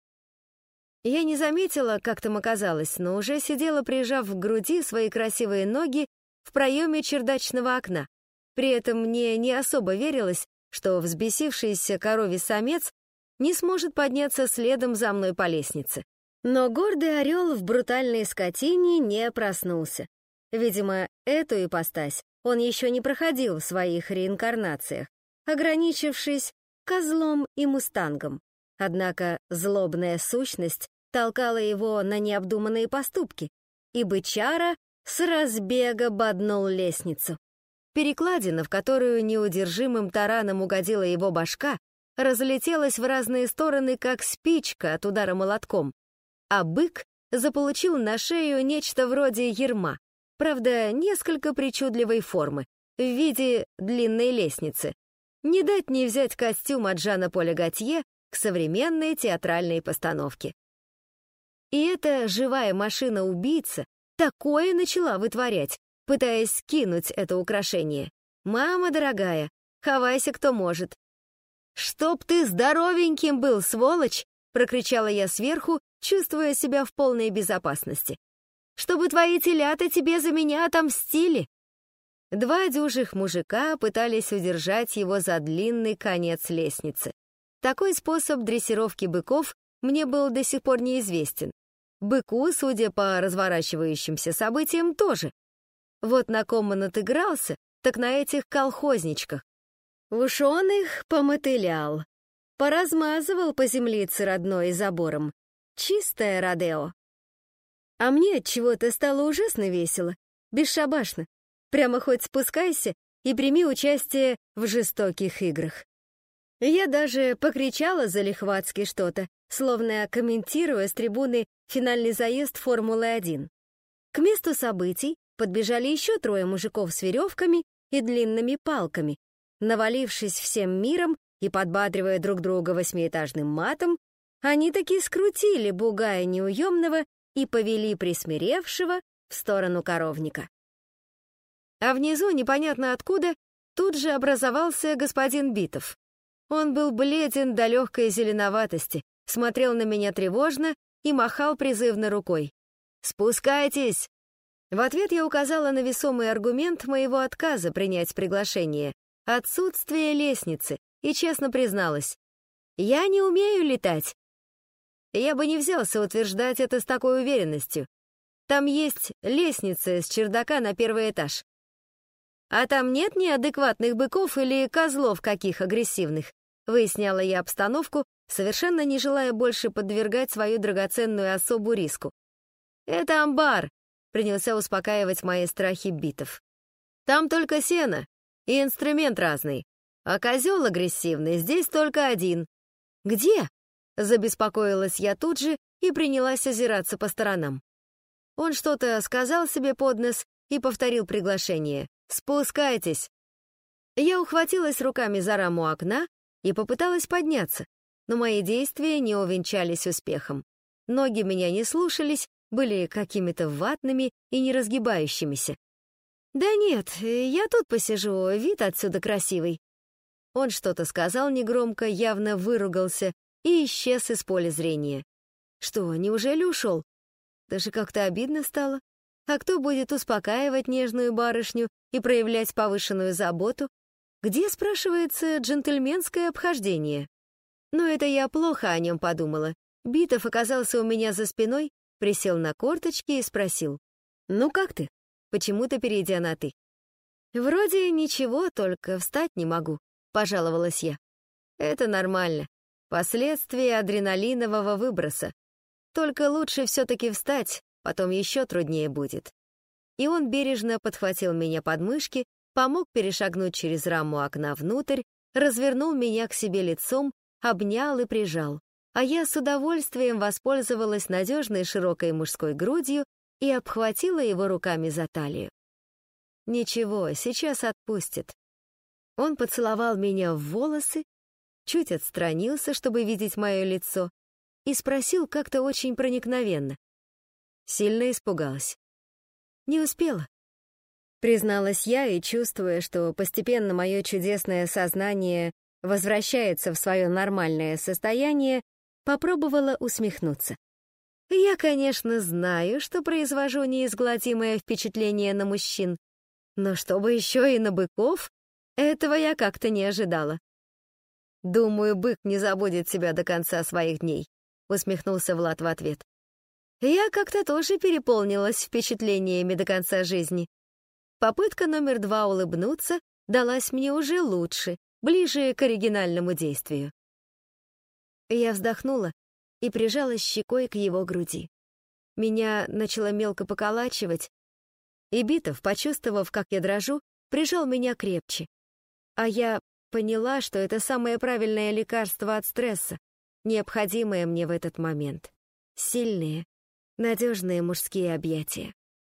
Я не заметила, как там оказалось, но уже сидела, прижав к груди свои красивые ноги в проеме чердачного окна. При этом мне не особо верилось, что взбесившийся коровий самец не сможет подняться следом за мной по лестнице. Но гордый орел в брутальной скотине не проснулся. Видимо, эту ипостась он еще не проходил в своих реинкарнациях, ограничившись козлом и мустангом. Однако злобная сущность толкала его на необдуманные поступки, и бычара с разбега боднул лестницу. Перекладина, в которую неудержимым тараном угодила его башка, разлетелась в разные стороны, как спичка от удара молотком, а бык заполучил на шею нечто вроде ярма, правда, несколько причудливой формы, в виде длинной лестницы. Не дать не взять костюм от Жана-Поля Готье к современной театральной постановке. И эта живая машина-убийца такое начала вытворять, пытаясь скинуть это украшение. «Мама дорогая, хавайся кто может». «Чтоб ты здоровеньким был, сволочь!» — прокричала я сверху, чувствуя себя в полной безопасности. «Чтобы твои телята тебе за меня отомстили!» Два дюжих мужика пытались удержать его за длинный конец лестницы. Такой способ дрессировки быков мне был до сих пор неизвестен. Быку, судя по разворачивающимся событиям, тоже. Вот на ком он отыгрался, так на этих колхозничках. Уж он их помотылял, поразмазывал по землице родной и забором. Чистое родео. А мне от чего-то стало ужасно весело, бесшабашно. Прямо хоть спускайся и прими участие в жестоких играх. Я даже покричала залихватски что-то, словно комментируя с трибуны финальный заезд Формулы один. К месту событий подбежали еще трое мужиков с веревками и длинными палками. Навалившись всем миром и подбадривая друг друга восьмиэтажным матом, они таки скрутили бугая неуемного и повели присмиревшего в сторону коровника. А внизу, непонятно откуда, тут же образовался господин Битов. Он был бледен до легкой зеленоватости, смотрел на меня тревожно и махал призывно рукой. «Спускайтесь!» В ответ я указала на весомый аргумент моего отказа принять приглашение — отсутствие лестницы, и честно призналась. «Я не умею летать». Я бы не взялся утверждать это с такой уверенностью. Там есть лестница с чердака на первый этаж. «А там нет неадекватных быков или козлов каких агрессивных?» Выясняла я обстановку, совершенно не желая больше подвергать свою драгоценную особу риску. «Это амбар», — принялся успокаивать мои страхи Битов. «Там только сено и инструмент разный, а козел агрессивный здесь только один». «Где?» — забеспокоилась я тут же и принялась озираться по сторонам. Он что-то сказал себе под нос и повторил приглашение. «Спускайтесь!» Я ухватилась руками за раму окна и попыталась подняться, но мои действия не увенчались успехом. Ноги меня не слушались, были какими-то ватными и неразгибающимися. «Да нет, я тут посижу, вид отсюда красивый». Он что-то сказал негромко, явно выругался и исчез из поля зрения. Что, неужели ушел? Даже как-то обидно стало. А кто будет успокаивать нежную барышню и проявлять повышенную заботу? Где, спрашивается, джентльменское обхождение? Но это я плохо о нем подумала. Битов оказался у меня за спиной, присел на корточки и спросил. «Ну как ты?» Почему-то перейдя на «ты». «Вроде ничего, только встать не могу», — пожаловалась я. «Это нормально. Последствия адреналинового выброса. Только лучше все-таки встать, потом еще труднее будет». И он бережно подхватил меня под мышки, помог перешагнуть через раму окна внутрь, развернул меня к себе лицом, обнял и прижал. А я с удовольствием воспользовалась надежной широкой мужской грудью и обхватила его руками за талию. Ничего, сейчас отпустит. Он поцеловал меня в волосы, чуть отстранился, чтобы видеть мое лицо, и спросил как-то очень проникновенно. Сильно испугалась. Не успела. Призналась я, и, чувствуя, что постепенно мое чудесное сознание возвращается в свое нормальное состояние, попробовала усмехнуться. Я, конечно, знаю, что произвожу неизгладимое впечатление на мужчин, но чтобы еще и на быков, этого я как-то не ожидала. «Думаю, бык не забудет себя до конца своих дней», — усмехнулся Влад в ответ. Я как-то тоже переполнилась впечатлениями до конца жизни. Попытка номер два улыбнуться далась мне уже лучше, ближе к оригинальному действию. Я вздохнула и прижалась щекой к его груди. Меня начало мелко поколачивать, и Битов, почувствовав, как я дрожу, прижал меня крепче. А я поняла, что это самое правильное лекарство от стресса, необходимое мне в этот момент. Сильные, надежные мужские объятия.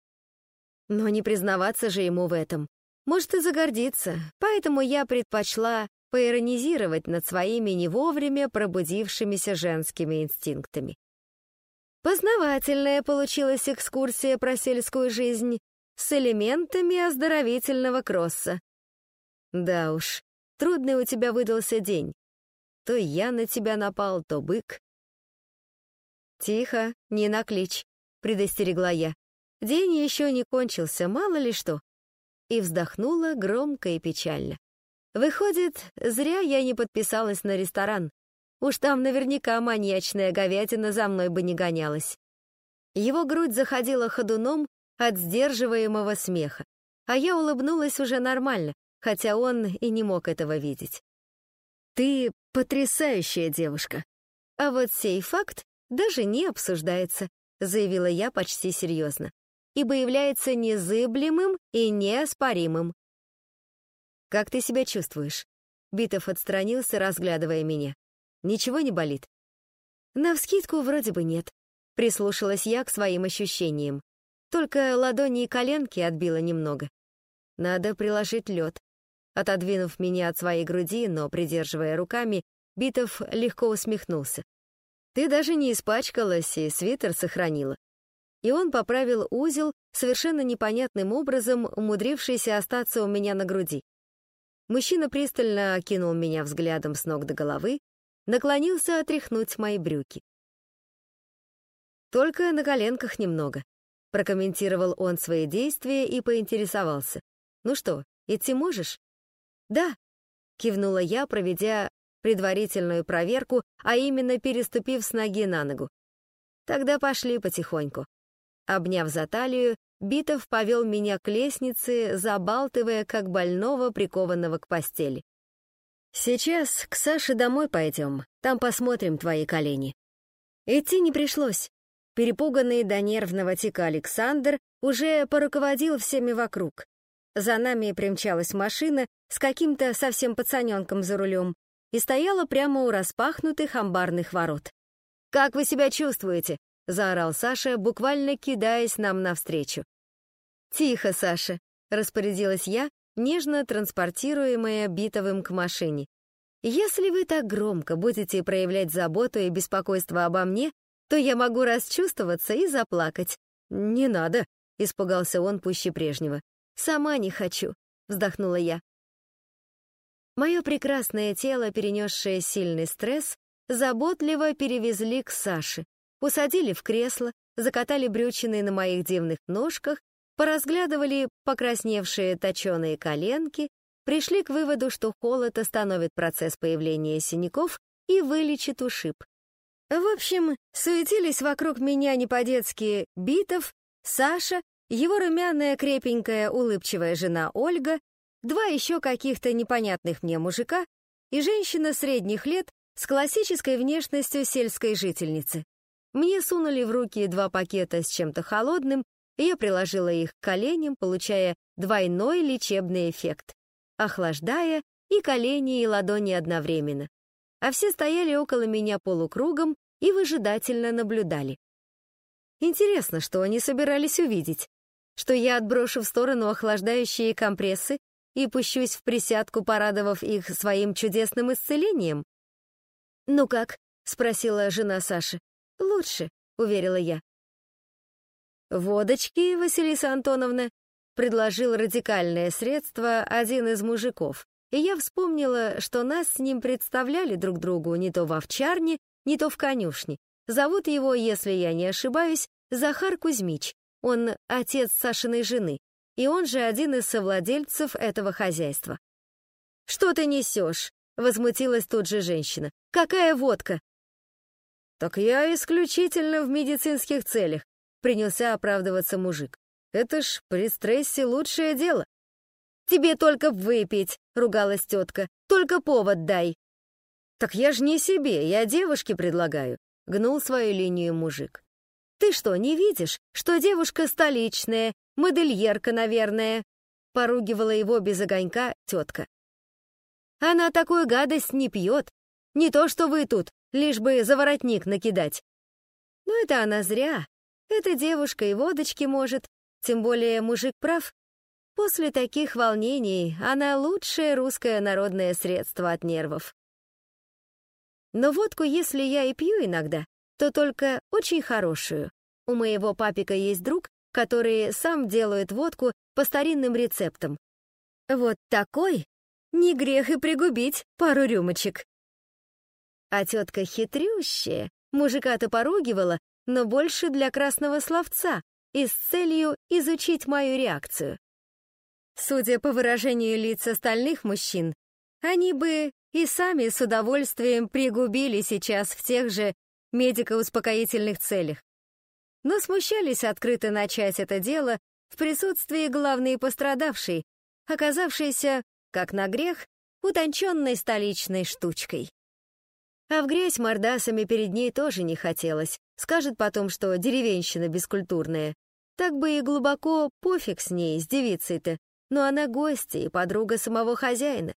Но не признаваться же ему в этом. Может и загордиться, поэтому я предпочла поиронизировать над своими не вовремя пробудившимися женскими инстинктами. Познавательная получилась экскурсия про сельскую жизнь с элементами оздоровительного кросса. Да уж, трудный у тебя выдался день. То я на тебя напал, то бык. «Тихо, не накличь», — предостерегла я. «День еще не кончился, мало ли что». и вздохнула громко и печально. Выходит, зря я не подписалась на ресторан. Уж там наверняка маньячная говядина за мной бы не гонялась. Его грудь заходила ходуном от сдерживаемого смеха, а я улыбнулась уже нормально, хотя он и не мог этого видеть. «Ты потрясающая девушка!» «А вот сей факт даже не обсуждается», — заявила я почти серьезно, «ибо является незыблемым и неоспоримым». «Как ты себя чувствуешь?» Битов отстранился, разглядывая меня. «Ничего не болит?» «Навскидку вроде бы нет», — прислушалась я к своим ощущениям. Только ладони и коленки отбило немного. «Надо приложить лед». Отодвинув меня от своей груди, но придерживая руками, Битов легко усмехнулся. «Ты даже не испачкалась и свитер сохранила». И он поправил узел, совершенно непонятным образом умудрившийся остаться у меня на груди. Мужчина пристально окинул меня взглядом с ног до головы, наклонился отряхнуть мои брюки. «Только на коленках немного», — прокомментировал он свои действия и поинтересовался. «Ну что, идти можешь?» «Да», — кивнула я, проведя предварительную проверку, а именно переступив с ноги на ногу. «Тогда пошли потихоньку». Обняв за талию, Битов повел меня к лестнице, забалтывая, как больного, прикованного к постели. «Сейчас к Саше домой пойдем, там посмотрим твои колени». Идти не пришлось. Перепуганный до нервного тика Александр уже поруководил всеми вокруг. За нами примчалась машина с каким-то совсем пацаненком за рулем и стояла прямо у распахнутых амбарных ворот. «Как вы себя чувствуете?» — заорал Саша, буквально кидаясь нам навстречу. «Тихо, Саша», — распорядилась я, нежно транспортируемая Битовым к машине. «Если вы так громко будете проявлять заботу и беспокойство обо мне, то я могу расчувствоваться и заплакать». «Не надо», — испугался он пуще прежнего. «Сама не хочу», — вздохнула я. Мое прекрасное тело, перенесшее сильный стресс, заботливо перевезли к Саше, усадили в кресло, закатали брючины на моих дивных ножках, поразглядывали покрасневшие точеные коленки, пришли к выводу, что холод остановит процесс появления синяков и вылечит ушиб. В общем, суетились вокруг меня не по-детски Битов, Саша, его румяная, крепенькая, улыбчивая жена Ольга, два еще каких-то непонятных мне мужика и женщина средних лет с классической внешностью сельской жительницы. Мне сунули в руки два пакета с чем-то холодным, и я приложила их к коленям, получая двойной лечебный эффект, охлаждая и колени, и ладони одновременно. А все стояли около меня полукругом и выжидательно наблюдали. Интересно, что они собирались увидеть? Что я отброшу в сторону охлаждающие компрессы и пущусь в присядку, порадовав их своим чудесным исцелением? «Ну как?» — спросила жена Саши. «Лучше», — уверила я. «Водочки, Василиса Антоновна», — предложил радикальное средство один из мужиков, и я вспомнила, что нас с ним представляли друг другу не то в овчарне, не то в конюшне. Зовут его, если я не ошибаюсь, Захар Кузьмич. Он отец Сашиной жены, и он же один из совладельцев этого хозяйства. «Что ты несешь?» — возмутилась тут же женщина. «Какая водка?» «Так я исключительно в медицинских целях», — принялся оправдываться мужик. «Это ж при стрессе лучшее дело». «Тебе только выпить», — ругалась тетка. «Только повод дай». «Так я ж не себе, я девушке предлагаю», — гнул свою линию мужик. «Ты что, не видишь, что девушка столичная, модельерка, наверное?» — поругивала его без огонька тетка. «Она такую гадость не пьет. Не то что вы тут, лишь бы за воротник накидать». «Ну это она зря. Эта девушка и водочки может, тем более мужик прав. После таких волнений она лучшее русское народное средство от нервов. Но водку, если я и пью иногда, то только очень хорошую. У моего папика есть друг, который сам делает водку по старинным рецептам. Вот такой не грех и пригубить пару рюмочек». А тетка хитрющая, мужика-то поругивала, но больше для красного словца и с целью изучить мою реакцию. Судя по выражению лиц остальных мужчин, они бы и сами с удовольствием пригубили сейчас в тех же медико-успокоительных целях. Но смущались открыто начать это дело в присутствии главной пострадавшей, оказавшейся, как на грех, утонченной столичной штучкой. А в грязь мордасами перед ней тоже не хотелось. Скажет потом, что деревенщина бескультурная. Так бы и глубоко пофиг с ней, с девицей-то, но она гостья и подруга самого хозяина.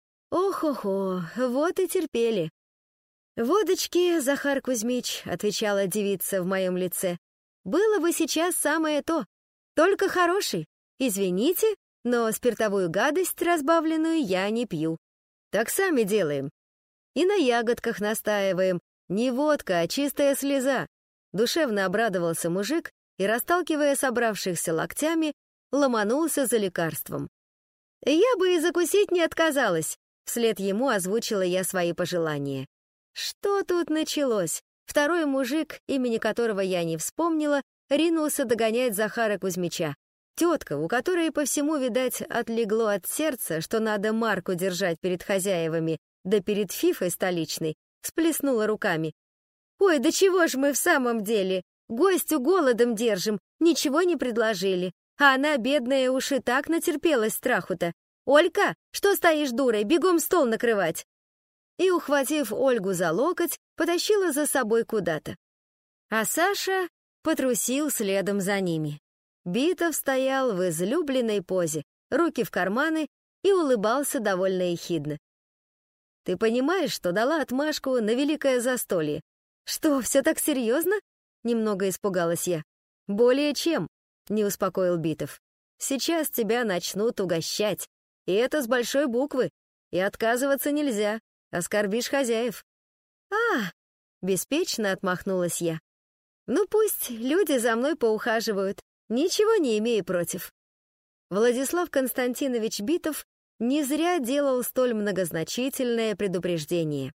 Ох-охо, вот и терпели. «Водочки, Захар Кузьмич», — отвечала девица в моем лице, — «было бы сейчас самое то, только хороший. Извините, но спиртовую гадость разбавленную я не пью. Так сами делаем. И на ягодках настаиваем. Не водка, а чистая слеза». Душевно обрадовался мужик и, расталкивая собравшихся локтями, ломанулся за лекарством. «Я бы и закусить не отказалась», — вслед ему озвучила я свои пожелания. Что тут началось? Второй мужик, имени которого я не вспомнила, ринулся догонять Захара Кузьмича. Тетка, у которой по всему, видать, отлегло от сердца, что надо марку держать перед хозяевами, да перед фифой столичной, всплеснула руками. «Ой, да чего ж мы в самом деле? Гостю голодом держим, ничего не предложили. А она, бедная, уж и так натерпелась страху-то. Олька, что стоишь дурой, бегом стол накрывать!» И, ухватив Ольгу за локоть, потащила за собой куда-то. А Саша потрусил следом за ними. Битов стоял в излюбленной позе, руки в карманы, и улыбался довольно ехидно. «Ты понимаешь, что дала отмашку на великое застолье?» «Что, все так серьезно?» — немного испугалась я. «Более чем», — не успокоил Битов. «Сейчас тебя начнут угощать, и это с большой буквы, и отказываться нельзя. Оскорбишь хозяев». «А!» — беспечно отмахнулась я. «Ну пусть люди за мной поухаживают, ничего не имею против». Владислав Константинович Битов не зря делал столь многозначительное предупреждение.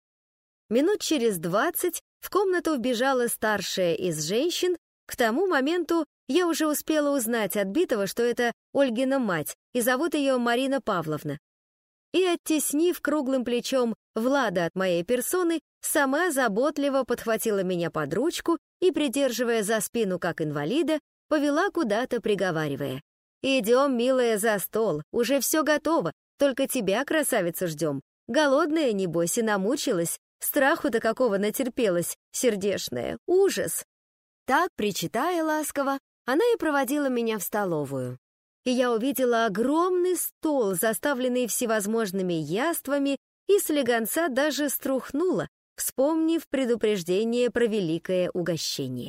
Минут через двадцать в комнату вбежала старшая из женщин. К тому моменту я уже успела узнать от Битова, что это Ольгина мать, и зовут ее Марина Павловна. И, оттеснив круглым плечом Влада от моей персоны, сама заботливо подхватила меня под ручку и, придерживая за спину как инвалида, повела куда-то, приговаривая: «Идем, милая, за стол, уже все готово, только тебя, красавицу, ждем. Голодная, небось, и намучилась, страху-то какого натерпелась, сердешная, ужас». Так, причитая ласково, она и проводила меня в столовую. И я увидела огромный стол, заставленный всевозможными яствами, и слегонца даже струхнула, вспомнив предупреждение про великое угощение.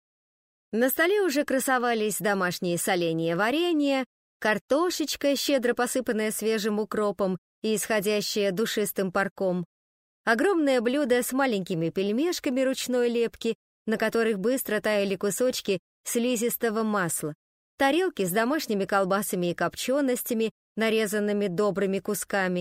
На столе уже красовались домашние соленья, варенье, картошечка, щедро посыпанная свежим укропом и исходящая душистым парком, огромное блюдо с маленькими пельмешками ручной лепки, на которых быстро таяли кусочки слизистого масла, тарелки с домашними колбасами и копченостями, нарезанными добрыми кусками,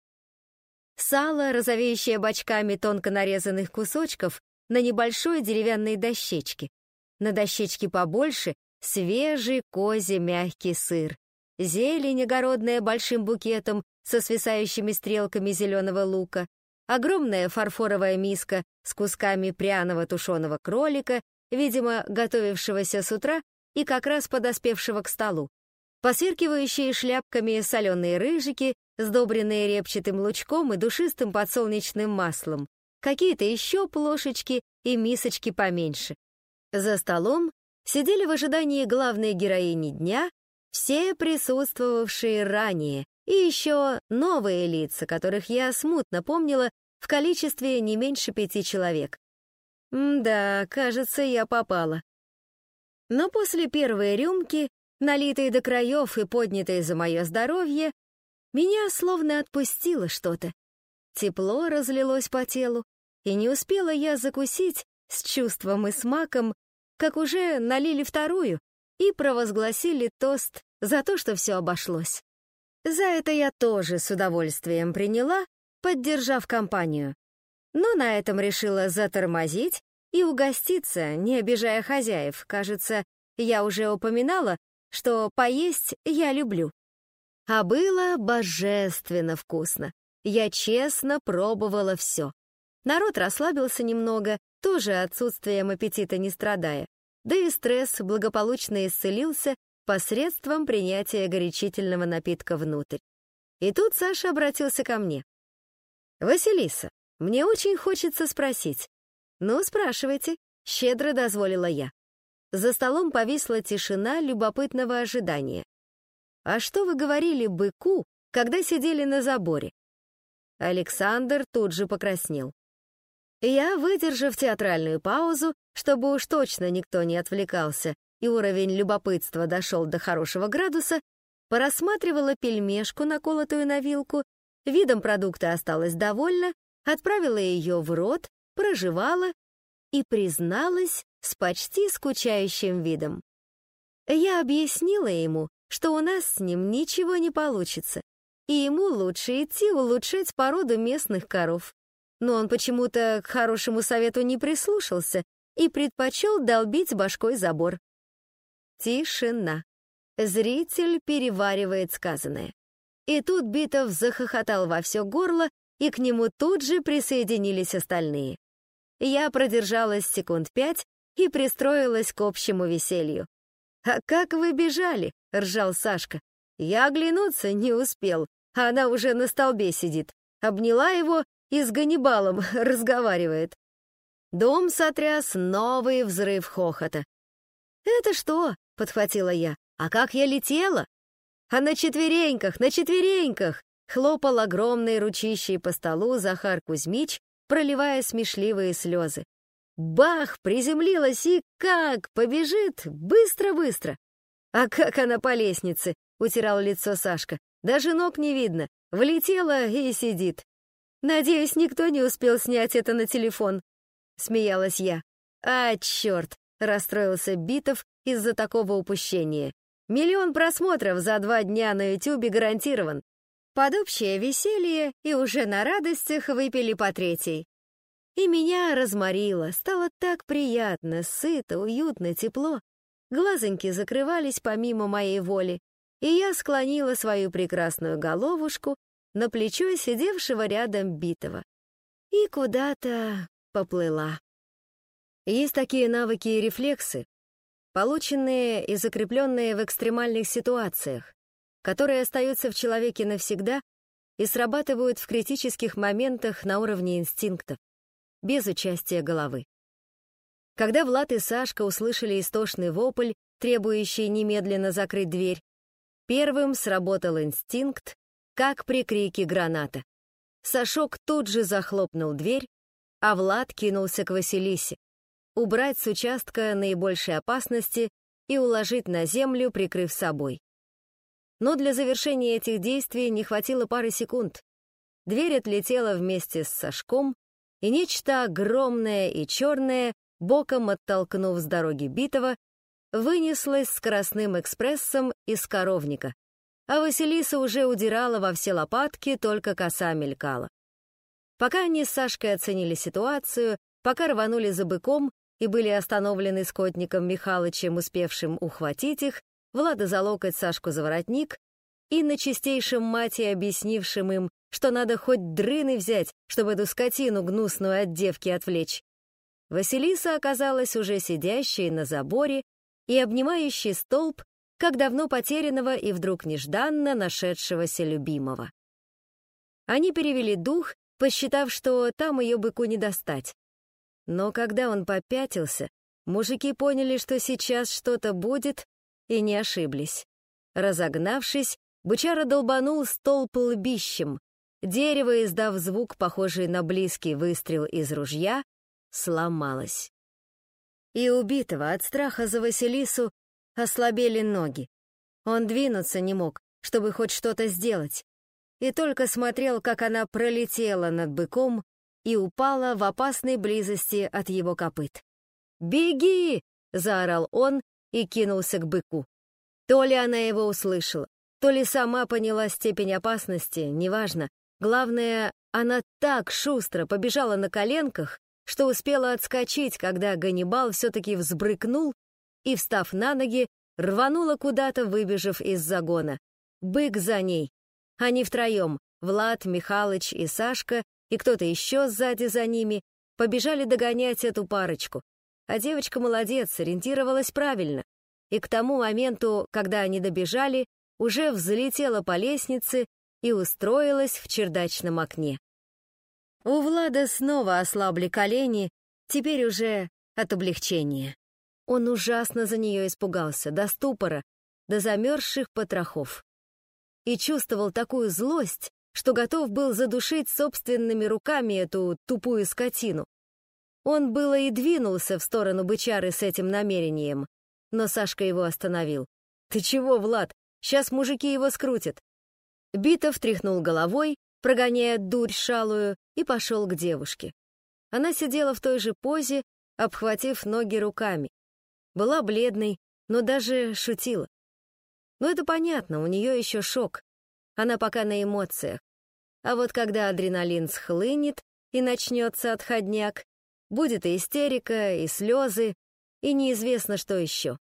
сало, розовеющее бочками тонко нарезанных кусочков на небольшой деревянной дощечке. На дощечке побольше свежий козий мягкий сыр, зелень огородная большим букетом со свисающими стрелками зеленого лука, огромная фарфоровая миска с кусками пряного тушеного кролика, видимо, готовившегося с утра и как раз подоспевшего к столу, посверкивающие шляпками соленые рыжики, сдобренные репчатым лучком и душистым подсолнечным маслом, какие-то еще плошечки и мисочки поменьше. За столом сидели в ожидании главной героини дня все присутствовавшие ранее и еще новые лица, которых я смутно помнила в количестве не меньше пяти человек. М-да, кажется, я попала. Но после первой рюмки, налитой до краев и поднятой за мое здоровье, меня словно отпустило что-то. Тепло разлилось по телу, и не успела я закусить с чувством и смаком, как уже налили вторую и провозгласили тост за то, что все обошлось. За это я тоже с удовольствием приняла, поддержав компанию. Но на этом решила затормозить и угоститься, не обижая хозяев. Кажется, я уже упоминала, что поесть я люблю. А было божественно вкусно. Я честно пробовала все. Народ расслабился немного, тоже отсутствием аппетита не страдая. Да и стресс благополучно исцелился посредством принятия горячительного напитка внутрь. И тут Саша обратился ко мне. «Василиса, мне очень хочется спросить». «Ну, спрашивайте», — щедро дозволила я. За столом повисла тишина любопытного ожидания. «А что вы говорили быку, когда сидели на заборе?» Александр тут же покраснел. Я, выдержав театральную паузу, чтобы уж точно никто не отвлекался и уровень любопытства дошел до хорошего градуса, порассматривала пельмешку, наколотую на вилку, видом продукта осталась довольна, отправила ее в рот, прожевала и призналась с почти скучающим видом. Я объяснила ему, что у нас с ним ничего не получится, и ему лучше идти улучшать породу местных коров. Но он почему-то к хорошему совету не прислушался и предпочел долбить башкой забор. Тишина. Зритель переваривает сказанное. И тут Битов захохотал во все горло, и к нему тут же присоединились остальные. Я продержалась секунд пять и пристроилась к общему веселью. «А как вы бежали?» — ржал Сашка. «Я оглянуться не успел, а она уже на столбе сидит. Обняла его и с Ганнибалом разговаривает». Дом сотряс новый взрыв хохота. «Это что?» — подхватила я. «А как я летела?» «А на четвереньках, на четвереньках!» — хлопал огромной ручищей по столу Захар Кузьмич, проливая смешливые слезы. Бах! Приземлилась и как побежит! Быстро-быстро! «А как она по лестнице?» — утирал лицо Сашка. «Даже ног не видно. Влетела и сидит». «Надеюсь, никто не успел снять это на телефон», — смеялась я. «А, черт!» — расстроился Битов из-за такого упущения. «Миллион просмотров за два дня на Ютубе гарантирован». Под общее веселье и уже на радостях выпили по третьей. И меня разморило, стало так приятно, сыто, уютно, тепло. Глазоньки закрывались помимо моей воли, и я склонила свою прекрасную головушку на плечо сидевшего рядом Битова. И куда-то поплыла. Есть такие навыки и рефлексы, полученные и закрепленные в экстремальных ситуациях, которые остаются в человеке навсегда и срабатывают в критических моментах на уровне инстинктов, без участия головы. Когда Влад и Сашка услышали истошный вопль, требующий немедленно закрыть дверь, первым сработал инстинкт, как при крике граната. Сашок тут же захлопнул дверь, а Влад кинулся к Василисе, убрать с участка наибольшей опасности и уложить на землю, прикрыв собой. Но для завершения этих действий не хватило пары секунд. Дверь отлетела вместе с Сашком, и нечто огромное и черное, боком оттолкнув с дороги Битова, вынеслось скоростным экспрессом из коровника, а Василиса уже удирала во все лопатки, только коса мелькала. Пока они с Сашкой оценили ситуацию, пока рванули за быком и были остановлены скотником Михалычем, успевшим ухватить их, Влада за локоть, Сашку за воротник, и на чистейшем мате объяснившим им, что надо хоть дрыны взять, чтобы эту скотину гнусную от девки отвлечь. Василиса оказалась уже сидящей на заборе и обнимающей столб, как давно потерянного и вдруг нежданно нашедшегося любимого. Они перевели дух, посчитав, что там ее быку не достать. Но когда он попятился, мужики поняли, что сейчас что-то будет, и не ошиблись. Разогнавшись, бычара долбанул столб лбищем. Дерево, издав звук, похожий на близкий выстрел из ружья, сломалось. И убитого от страха за Василису ослабели ноги. Он двинуться не мог, чтобы хоть что-то сделать, и только смотрел, как она пролетела над быком и упала в опасной близости от его копыт. «Беги!» — заорал он и кинулся к быку. То ли она его услышала, то ли сама поняла степень опасности, неважно. Главное, она так шустро побежала на коленках, что успела отскочить, когда Ганнибал все-таки взбрыкнул и, встав на ноги, рванула куда-то, выбежав из загона. Бык за ней. Они втроем, Влад, Михалыч и Сашка, и кто-то еще сзади за ними, побежали догонять эту парочку. А девочка молодец, ориентировалась правильно. И к тому моменту, когда они добежали, уже взлетела по лестнице и устроилась в чердачном окне. У Влада снова ослабли колени, теперь уже от облегчения. Он ужасно за нее испугался, до ступора, до замерзших потрохов. И чувствовал такую злость, что готов был задушить собственными руками эту тупую скотину. Он было и двинулся в сторону бычары с этим намерением, но Сашка его остановил. «Ты чего, Влад? Сейчас мужики его скрутят». Битов тряхнул головой, прогоняя дурь шалую, и пошел к девушке. Она сидела в той же позе, обхватив ноги руками. Была бледной, но даже шутила. Но это понятно, у нее еще шок. Она пока на эмоциях. А вот когда адреналин схлынет и начнется отходняк, будет и истерика, и слезы, и неизвестно, что еще.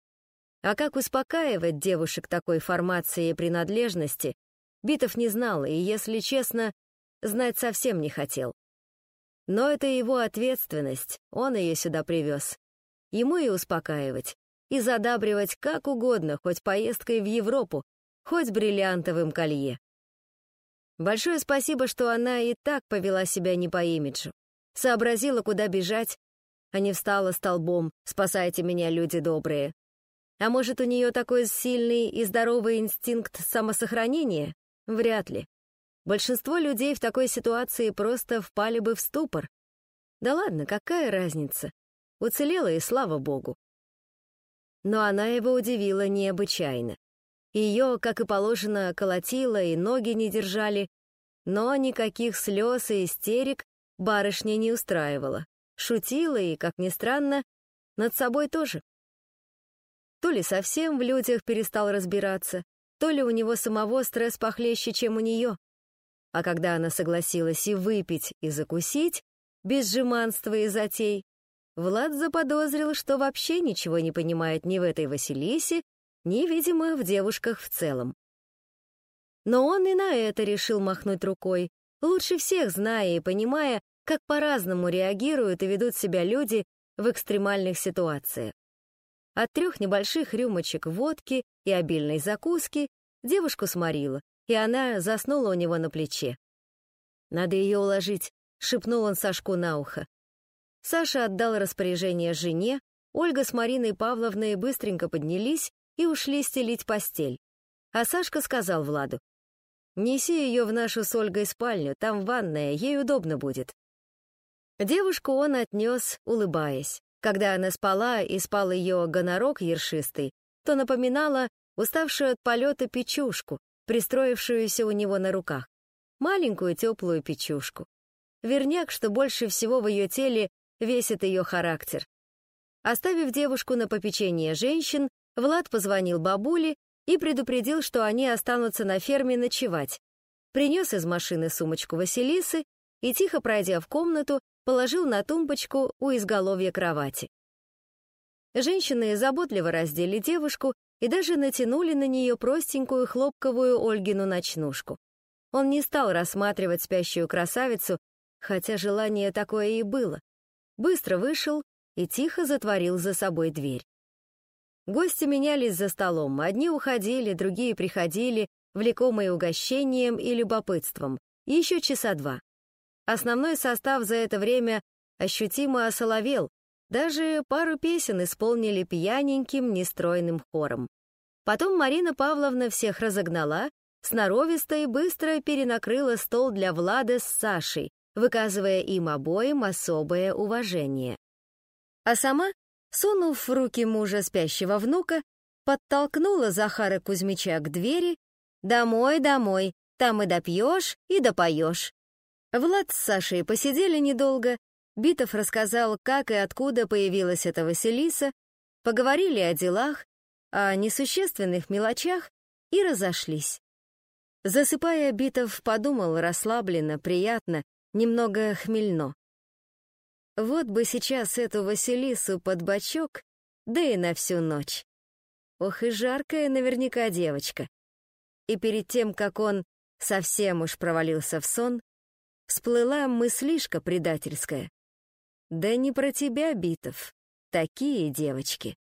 А как успокаивать девушек такой формации и принадлежности, Битов не знал и, если честно, знать совсем не хотел. Но это его ответственность, он ее сюда привез. Ему и успокаивать, и задабривать как угодно, хоть поездкой в Европу, хоть бриллиантовым колье. Большое спасибо, что она и так повела себя не по имиджу. Сообразила, куда бежать, а не встала столбом: «Спасайте меня, люди добрые». А может, у нее такой сильный и здоровый инстинкт самосохранения? Вряд ли. Большинство людей в такой ситуации просто впали бы в ступор. Да ладно, какая разница? Уцелела, и слава богу. Но она его удивила необычайно. Ее, как и положено, колотило, и ноги не держали, но никаких слез и истерик барышня не устраивала. Шутила и, как ни странно, над собой тоже. То ли совсем в людях перестал разбираться, то ли у него самого стресс похлеще, чем у нее. А когда она согласилась и выпить, и закусить, без жеманства и затей, Влад заподозрил, что вообще ничего не понимает ни в этой Василисе, ни, видимо, в девушках в целом. Но он и на это решил махнуть рукой, лучше всех зная и понимая, как по-разному реагируют и ведут себя люди в экстремальных ситуациях. От трех небольших рюмочек водки и обильной закуски девушку сморила, и она заснула у него на плече. «Надо ее уложить», — шепнул он Сашку на ухо. Саша отдал распоряжение жене, Ольга с Мариной Павловной быстренько поднялись и ушли стелить постель. А Сашка сказал Владу: «Неси ее в нашу с Ольгой спальню, там ванная, ей удобно будет». Девушку он отнес, улыбаясь. Когда она спала и спал ее гонорок ершистый, то напоминала уставшую от полета печушку, пристроившуюся у него на руках. Маленькую теплую печушку. Верняк, что больше всего в ее теле весит ее характер. Оставив девушку на попечение женщин, Влад позвонил бабуле и предупредил, что они останутся на ферме ночевать. Принес из машины сумочку Василисы и, тихо пройдя в комнату, положил на тумбочку у изголовья кровати. Женщины заботливо раздели девушку и даже натянули на нее простенькую хлопковую Ольгину ночнушку. Он не стал рассматривать спящую красавицу, хотя желание такое и было. Быстро вышел и тихо затворил за собой дверь. Гости менялись за столом, одни уходили, другие приходили, влекомые угощением и любопытством, еще часа два. Основной состав за это время ощутимо осоловел, даже пару песен исполнили пьяненьким, нестройным хором. Потом Марина Павловна всех разогнала, сноровисто и быстро перенакрыла стол для Влада с Сашей, выказывая им обоим особое уважение. А сама, сунув в руки мужа спящего внука, подтолкнула Захара Кузьмича к двери: «Домой, домой, там и допьешь, и допоешь». Влад с Сашей посидели недолго, Битов рассказал, как и откуда появилась эта Василиса, поговорили о делах, о несущественных мелочах и разошлись. Засыпая, Битов подумал расслабленно, приятно, немного хмельно. Вот бы сейчас эту Василису под бочок, да и на всю ночь. Ох и жаркая наверняка девочка. И перед тем, как он совсем уж провалился в сон, всплыла мыслишка предательская. «Да не про тебя, Битов, такие девочки».